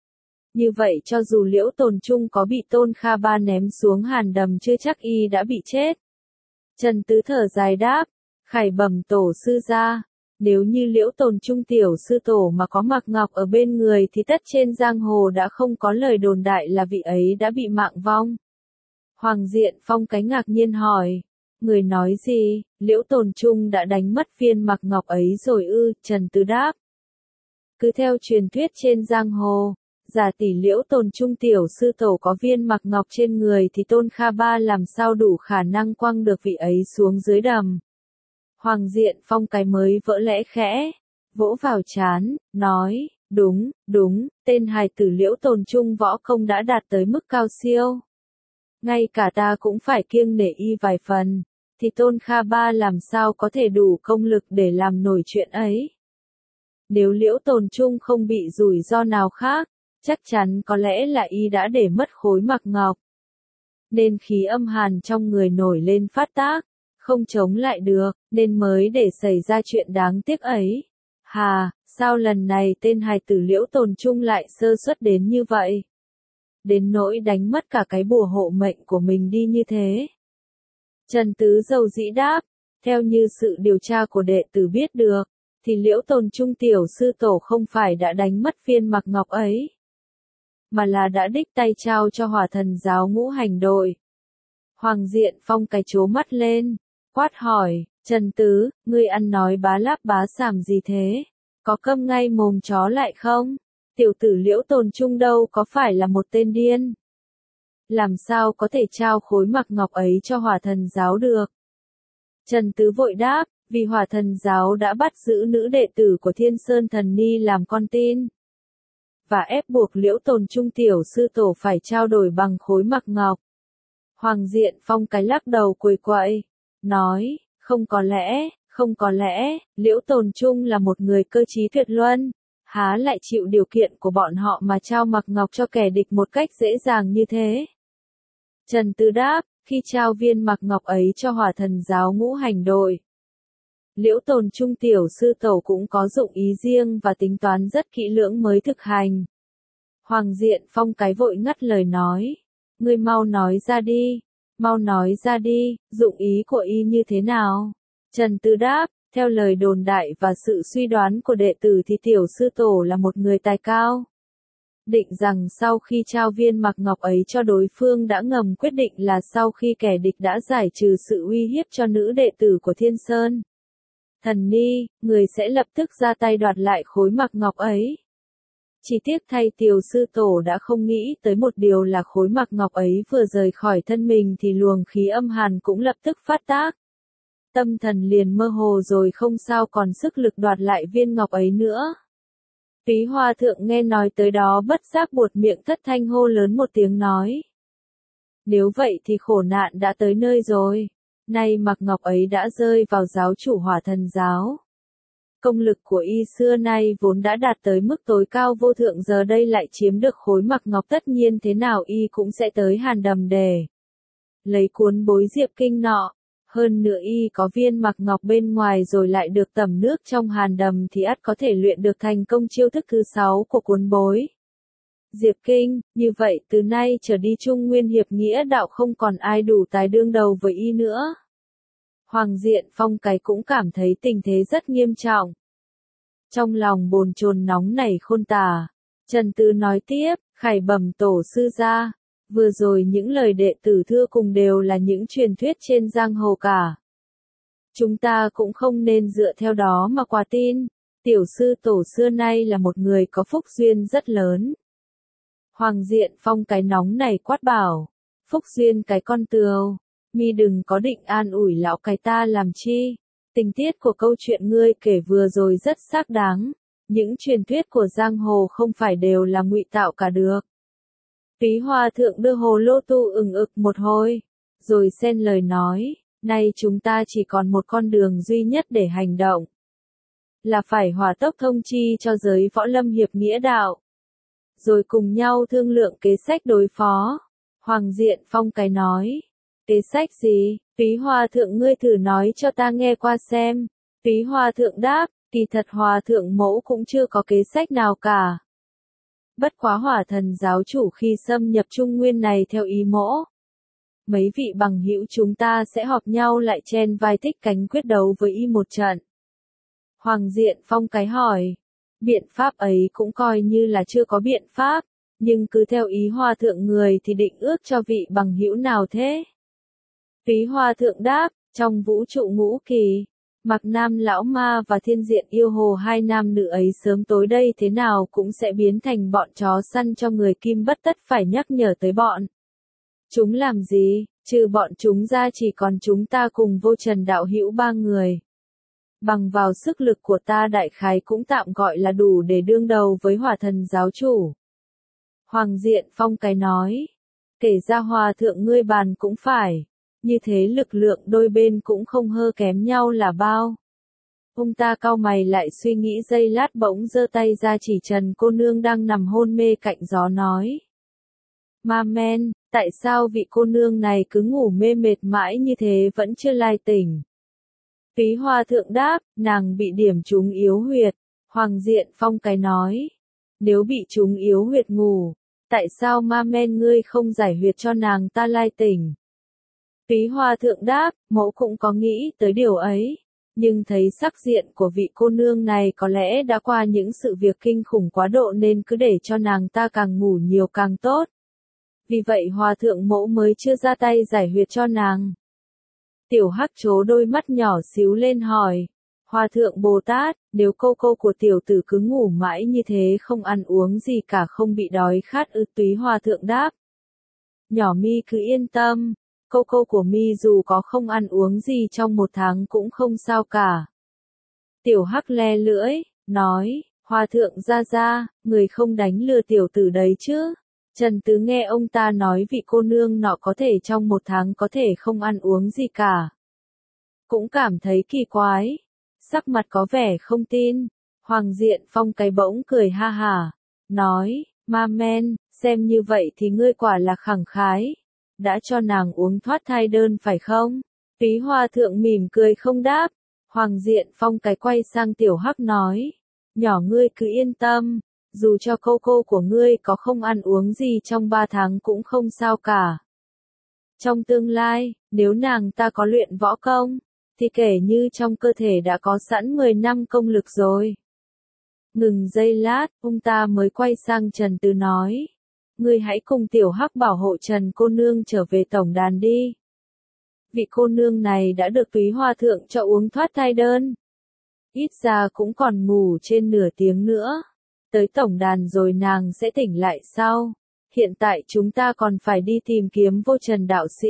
A: Như vậy cho dù Liễu Tồn Trung có bị Tôn Kha Ba ném xuống hàn đầm chưa chắc y đã bị chết. Trần Tứ thở dài đáp, khải bẩm tổ sư gia, nếu như Liễu Tồn Trung tiểu sư tổ mà có Mạc Ngọc ở bên người thì tất trên giang hồ đã không có lời đồn đại là vị ấy đã bị mạng vong. Hoàng Diện Phong cái ngạc nhiên hỏi, người nói gì, Liễu Tồn Trung đã đánh mất viên Mạc Ngọc ấy rồi ư? Trần Tứ đáp. Cứ theo truyền thuyết trên giang hồ, giả tỷ Liễu Tồn Trung tiểu sư tổ có viên Mạc Ngọc trên người thì Tôn Kha Ba làm sao đủ khả năng quăng được vị ấy xuống dưới đầm. Hoàng Diện Phong cái mới vỡ lẽ khẽ, vỗ vào trán, nói, đúng, đúng, tên hài tử Liễu Tồn Trung võ công đã đạt tới mức cao siêu. Ngay cả ta cũng phải kiêng nể y vài phần, thì Tôn Kha Ba làm sao có thể đủ công lực để làm nổi chuyện ấy. Nếu Liễu Tồn Trung không bị rủi ro nào khác, chắc chắn có lẽ là y đã để mất khối Mạc Ngọc. Nên khí âm hàn trong người nổi lên phát tác, không chống lại được, nên mới để xảy ra chuyện đáng tiếc ấy. Hà, sao lần này tên hài tử Liễu Tồn Trung lại sơ suất đến như vậy? Đến nỗi đánh mất cả cái bùa hộ mệnh của mình đi như thế. Trần Tứ dầu dĩ đáp, theo như sự điều tra của đệ tử biết được, thì Liễu Tồn Trung tiểu sư tổ không phải đã đánh mất viên Mạc Ngọc ấy, mà là đã đích tay trao cho Hỏa Thần giáo ngũ hành đội. Hoàng Diện Phong cái trố mắt lên, quát hỏi, Trần Tứ, ngươi ăn nói bá láp bá sàm gì thế? Có câm ngay mồm chó lại không? Tiểu tử Liễu Tồn Trung đâu có phải là một tên điên. Làm sao có thể trao khối Mạc Ngọc ấy cho Hỏa Thần giáo được? Trần Tứ vội đáp, vì Hỏa Thần giáo đã bắt giữ nữ đệ tử của Thiên Sơn Thần Ni làm con tin, và ép buộc Liễu Tồn Trung tiểu sư tổ phải trao đổi bằng khối Mạc Ngọc. Hoàng Diện Phong cái lắc đầu quỳ quậy, nói, không có lẽ, không có lẽ, Liễu Tồn Trung là một người cơ trí tuyệt luân, há lại chịu điều kiện của bọn họ mà trao Mạc Ngọc cho kẻ địch một cách dễ dàng như thế. Trần Tứ đáp, khi trao viên Mạc Ngọc ấy cho Hỏa Thần giáo ngũ hành đội, Liễu Tồn Trung tiểu sư tổ cũng có dụng ý riêng và tính toán rất kỹ lưỡng mới thực hành. Hoàng Diện Phong cái vội ngắt lời nói, ngươi mau nói ra đi, mau nói ra đi, dụng ý của y như thế nào? Trần Tứ đáp, theo lời đồn đại và sự suy đoán của đệ tử thì tiểu sư tổ là một người tài cao. Định rằng sau khi trao viên Mạc Ngọc ấy cho đối phương đã ngầm quyết định là sau khi kẻ địch đã giải trừ sự uy hiếp cho nữ đệ tử của Thiên Sơn Thần Ni, người sẽ lập tức ra tay đoạt lại khối Mạc Ngọc ấy. Chỉ tiếc thay tiểu sư tổ đã không nghĩ tới một điều là khối Mạc Ngọc ấy vừa rời khỏi thân mình thì luồng khí âm hàn cũng lập tức phát tác. Tâm thần liền mơ hồ rồi không sao còn sức lực đoạt lại viên ngọc ấy nữa. Phí Hòa Thượng nghe nói tới đó bất giác buột miệng thất thanh hô lớn một tiếng nói. Nếu vậy thì khổ nạn đã tới nơi rồi. Nay Mạc Ngọc ấy đã rơi vào giáo chủ Hỏa Thần giáo. Công lực của y xưa nay vốn đã đạt tới mức tối cao vô thượng, giờ đây lại chiếm được khối Mạc Ngọc, tất nhiên thế nào y cũng sẽ tới hàn đầm để lấy cuốn bối diệp kinh nọ. Hơn nữa y có viên Mạc Ngọc bên ngoài rồi lại được tẩm nước trong hàn đầm thì ắt có thể luyện được thành công chiêu thức thứ sáu của cuốn bối Diệp Kinh. Như vậy từ nay trở đi Trung Nguyên hiệp nghĩa đạo không còn ai đủ tài đương đầu với y nữa. Hoàng Diện Phong cái cũng cảm thấy tình thế rất nghiêm trọng. Trong lòng bồn chồn nóng nảy khôn tả, Trần Tứ nói tiếp, khải bẩm tổ sư gia, vừa rồi những lời đệ tử thưa cùng đều là những truyền thuyết trên giang hồ cả. Chúng ta cũng không nên dựa theo đó mà quá tin, tiểu sư tổ xưa nay là một người có phúc duyên rất lớn. Hoàng Diện Phong cái nóng này quát bảo, phúc duyên cái con tường, mi đừng có định an ủi lão cái ta làm chi, tình tiết của câu chuyện ngươi kể vừa rồi rất xác đáng, những truyền thuyết của giang hồ không phải đều là ngụy tạo cả được. Phí Hòa Thượng đưa hồ lô tu ừng ực một hồi, rồi xen lời nói, nay chúng ta chỉ còn một con đường duy nhất để hành động, là phải hỏa tốc thông chi cho giới võ lâm hiệp nghĩa đạo, rồi cùng nhau thương lượng kế sách đối phó. Hoàng Diện Phong cái nói, kế sách gì? Phí Hòa Thượng ngươi thử nói cho ta nghe qua xem. Phí Hòa Thượng đáp, kỳ thật Hòa Thượng mẫu cũng chưa có kế sách nào cả. Bất quá Hỏa Thần giáo chủ khi xâm nhập Trung Nguyên này theo ý mỗ, mấy vị bằng hữu chúng ta sẽ họp nhau lại chen vai thích cánh quyết đấu với y một trận. Hoàng Diện Phong cái hỏi, biện pháp ấy cũng coi như là chưa có biện pháp, nhưng cứ theo ý Hòa Thượng người thì định ước cho vị bằng hữu nào thế? Túy Hòa Thượng đáp, trong vũ trụ ngũ kỳ, Mạc Nam Lão Ma và Thiên Diện Yêu Hồ hai nam nữ ấy sớm tối đây thế nào cũng sẽ biến thành bọn chó săn cho người Kim Bất Tất phải nhắc nhở tới bọn. Chúng làm gì, trừ bọn chúng ra chỉ còn chúng ta cùng Vô Trần đạo hữu ba người. Bằng vào sức lực của ta đại khái cũng tạm gọi là đủ để đương đầu với Hỏa Thần giáo chủ. Hoàng Diện Phong cái nói, kể ra Hòa Thượng ngươi bàn cũng phải, như thế lực lượng đôi bên cũng không hơ kém nhau là bao. Ông ta cau mày lại suy nghĩ giây lát bỗng giơ tay ra chỉ Trần cô nương đang nằm hôn mê cạnh gió nói. Ma men, tại sao vị cô nương này cứ ngủ mê mệt mãi như thế vẫn chưa lai tỉnh? Túy Hòa Thượng đáp, nàng bị điểm trúng yếu huyệt. Hoàng Diện Phong cái nói, nếu bị trúng yếu huyệt ngủ, tại sao ma men ngươi không giải huyệt cho nàng ta lai tỉnh? Túy Hòa Thượng đáp, mẫu cũng có nghĩ tới điều ấy, nhưng thấy sắc diện của vị cô nương này có lẽ đã qua những sự việc kinh khủng quá độ nên cứ để cho nàng ta càng ngủ nhiều càng tốt. Vì vậy Hòa Thượng mẫu mới chưa ra tay giải huyệt cho nàng. Tiểu Hắc chố đôi mắt nhỏ xíu lên hỏi, Hòa Thượng Bồ Tát, nếu cô cô của tiểu tử cứ ngủ mãi như thế không ăn uống gì cả không bị đói khát ư? Túy Hòa Thượng đáp, nhỏ mi cứ yên tâm, cô cô của mi dù có không ăn uống gì trong một tháng cũng không sao cả. Tiểu Hắc le lưỡi, nói, Hòa Thượng gia gia, người không đánh lừa tiểu tử đấy chứ? Trần Tứ nghe ông ta nói vị cô nương nọ có thể trong một tháng có thể không ăn uống gì cả. Cũng cảm thấy kỳ quái. Sắc mặt có vẻ không tin. Hoàng Diện Phong cái bỗng cười ha hả. Nói, ma men, xem như vậy thì ngươi quả là khẳng khái. Đã cho nàng uống thoát thai đơn phải không? Túy Hòa Thượng mỉm cười không đáp. Hoàng Diện Phong cái quay sang Tiểu Hắc nói. Nhỏ ngươi cứ yên tâm. Dù cho cô cô của ngươi có không ăn uống gì trong ba tháng cũng không sao cả. Trong tương lai, nếu nàng ta có luyện võ công, thì kể như trong cơ thể đã có sẵn mười năm công lực rồi. Ngừng giây lát, ông ta mới quay sang Trần Tứ nói. Ngươi hãy cùng Tiểu Hắc bảo hộ Trần cô nương trở về tổng đàn đi. Vị cô nương này đã được Túy Hòa Thượng cho uống thoát thai đơn. Ít ra cũng còn ngủ trên nửa tiếng nữa. Tới tổng đàn rồi nàng sẽ tỉnh lại sau. Hiện tại chúng ta còn phải đi tìm kiếm Vô Trần đạo sĩ.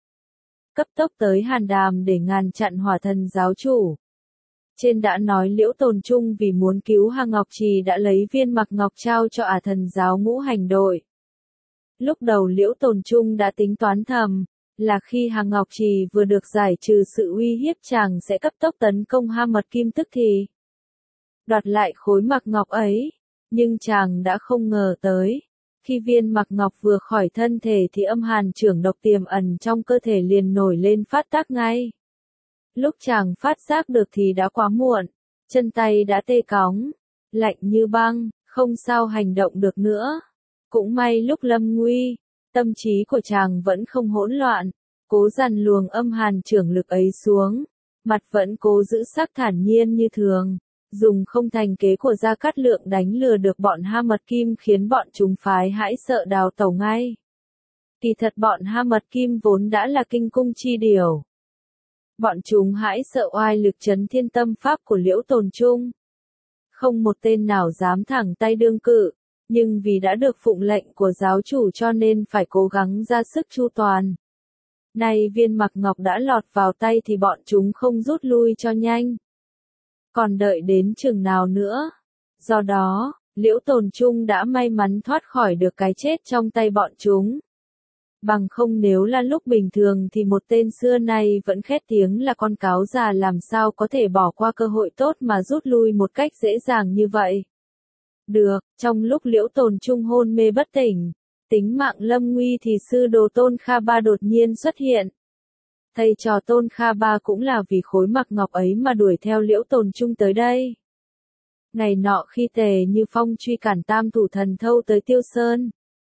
A: Cấp tốc tới Hàn Đàm để ngăn chặn Hỏa Thần giáo chủ. Trên đã nói Liễu Tồn Trung vì muốn cứu Hà Ngọc Trì đã lấy viên mặc ngọc trao cho Ả Thần giáo ngũ hành đội. Lúc đầu Liễu Tồn Trung đã tính toán thầm, là khi Hà Ngọc Trì vừa được giải trừ sự uy hiếp chàng sẽ cấp tốc tấn công Ha Mật Kim tức thì đoạt lại khối mặc ngọc ấy. Nhưng chàng đã không ngờ tới, khi viên mặc ngọc vừa khỏi thân thể thì âm hàn trưởng độc tiềm ẩn trong cơ thể liền nổi lên phát tác ngay. Lúc chàng phát giác được thì đã quá muộn, chân tay đã tê cóng, lạnh như băng, không sao hành động được nữa. Cũng may lúc lâm nguy, tâm trí của chàng vẫn không hỗn loạn, cố dằn luồng âm hàn trưởng lực ấy xuống, mặt vẫn cố giữ sắc thản nhiên như thường. Dùng không thành kế của Gia Cát Lượng đánh lừa được bọn Ha Mật Kim khiến bọn chúng phái hãi sợ đào tẩu ngay. Kỳ thật bọn Ha Mật Kim vốn đã là kinh cung chi điều. Bọn chúng hãi sợ oai lực chấn thiên tâm pháp của Liễu Tồn Trung. Không một tên nào dám thẳng tay đương cự, nhưng vì đã được phụng lệnh của giáo chủ cho nên phải cố gắng ra sức chu toàn. Nay viên mặc ngọc đã lọt vào tay thì bọn chúng không rút lui cho nhanh. Còn đợi đến chừng nào nữa. Do đó, Liễu Tồn Trung đã may mắn thoát khỏi được cái chết trong tay bọn chúng. Bằng không nếu là lúc bình thường thì một tên xưa nay vẫn khét tiếng là con cáo già làm sao có thể bỏ qua cơ hội tốt mà rút lui một cách dễ dàng như vậy. Được, trong lúc Liễu Tồn Trung hôn mê bất tỉnh, tính mạng lâm nguy thì sư đồ Tôn Kha Ba đột nhiên xuất hiện. Thầy trò Tôn Kha Ba cũng là vì khối mặc ngọc ấy mà đuổi theo Liễu Tồn Trung tới đây. Ngày nọ khi Tề Như Phong truy cản tam thủ thần thâu tới Tiêu Sơn,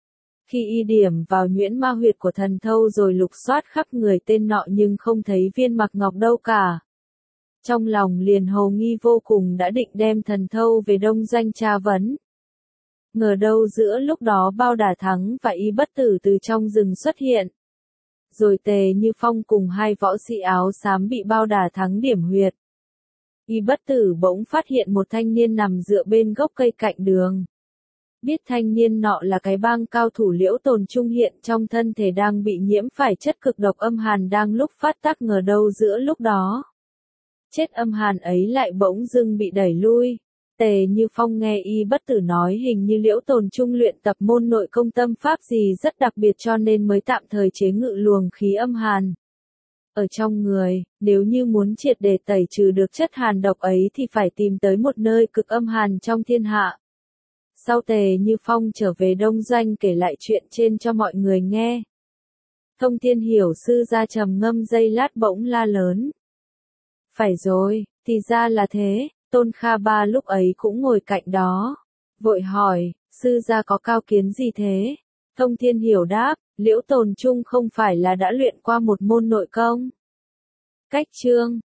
A: Khi y điểm vào nhuyễn ma huyệt của thần thâu rồi lục soát khắp người tên nọ nhưng không thấy viên mặc ngọc đâu cả. Trong lòng liền hồ nghi vô cùng đã định đem thần thâu về đông doanh tra vấn. Ngờ đâu giữa lúc đó Bao Đà Thắng và Y Bất Tử từ trong rừng xuất hiện. Rồi Tề Như Phong cùng hai võ sĩ áo xám bị Bao Đà Thắng điểm huyệt. Y Bất Tử bỗng phát hiện một thanh niên nằm dựa bên gốc cây cạnh đường. Biết thanh niên nọ là cái bang cao thủ Liễu Tồn Trung hiện trong thân thể đang bị nhiễm phải chất cực độc âm hàn đang lúc phát tác, ngờ đâu giữa lúc đó. Chết âm hàn ấy lại bỗng dưng bị đẩy lui. Tề Như Phong nghe Y Bất Tử nói hình như Liễu Tồn Trung luyện tập môn nội công tâm pháp gì rất đặc biệt cho nên mới tạm thời chế ngự luồng khí âm hàn ở trong người, nếu như muốn triệt để tẩy trừ được chất hàn độc ấy thì phải tìm tới một nơi cực âm hàn trong thiên hạ. Sau Tề Như Phong trở về Đông Doanh kể lại chuyện trên cho mọi người nghe. Thông Thiên Hiểu sư ra trầm ngâm giây lát bỗng la lớn. Phải rồi, thì ra là thế. Tôn Kha Ba lúc ấy cũng ngồi cạnh đó. Vội hỏi, sư gia có cao kiến gì thế? Thông Thiên Hiểu đáp, Liễu Tồn Trung không phải là đã luyện qua một môn nội công. Cách chương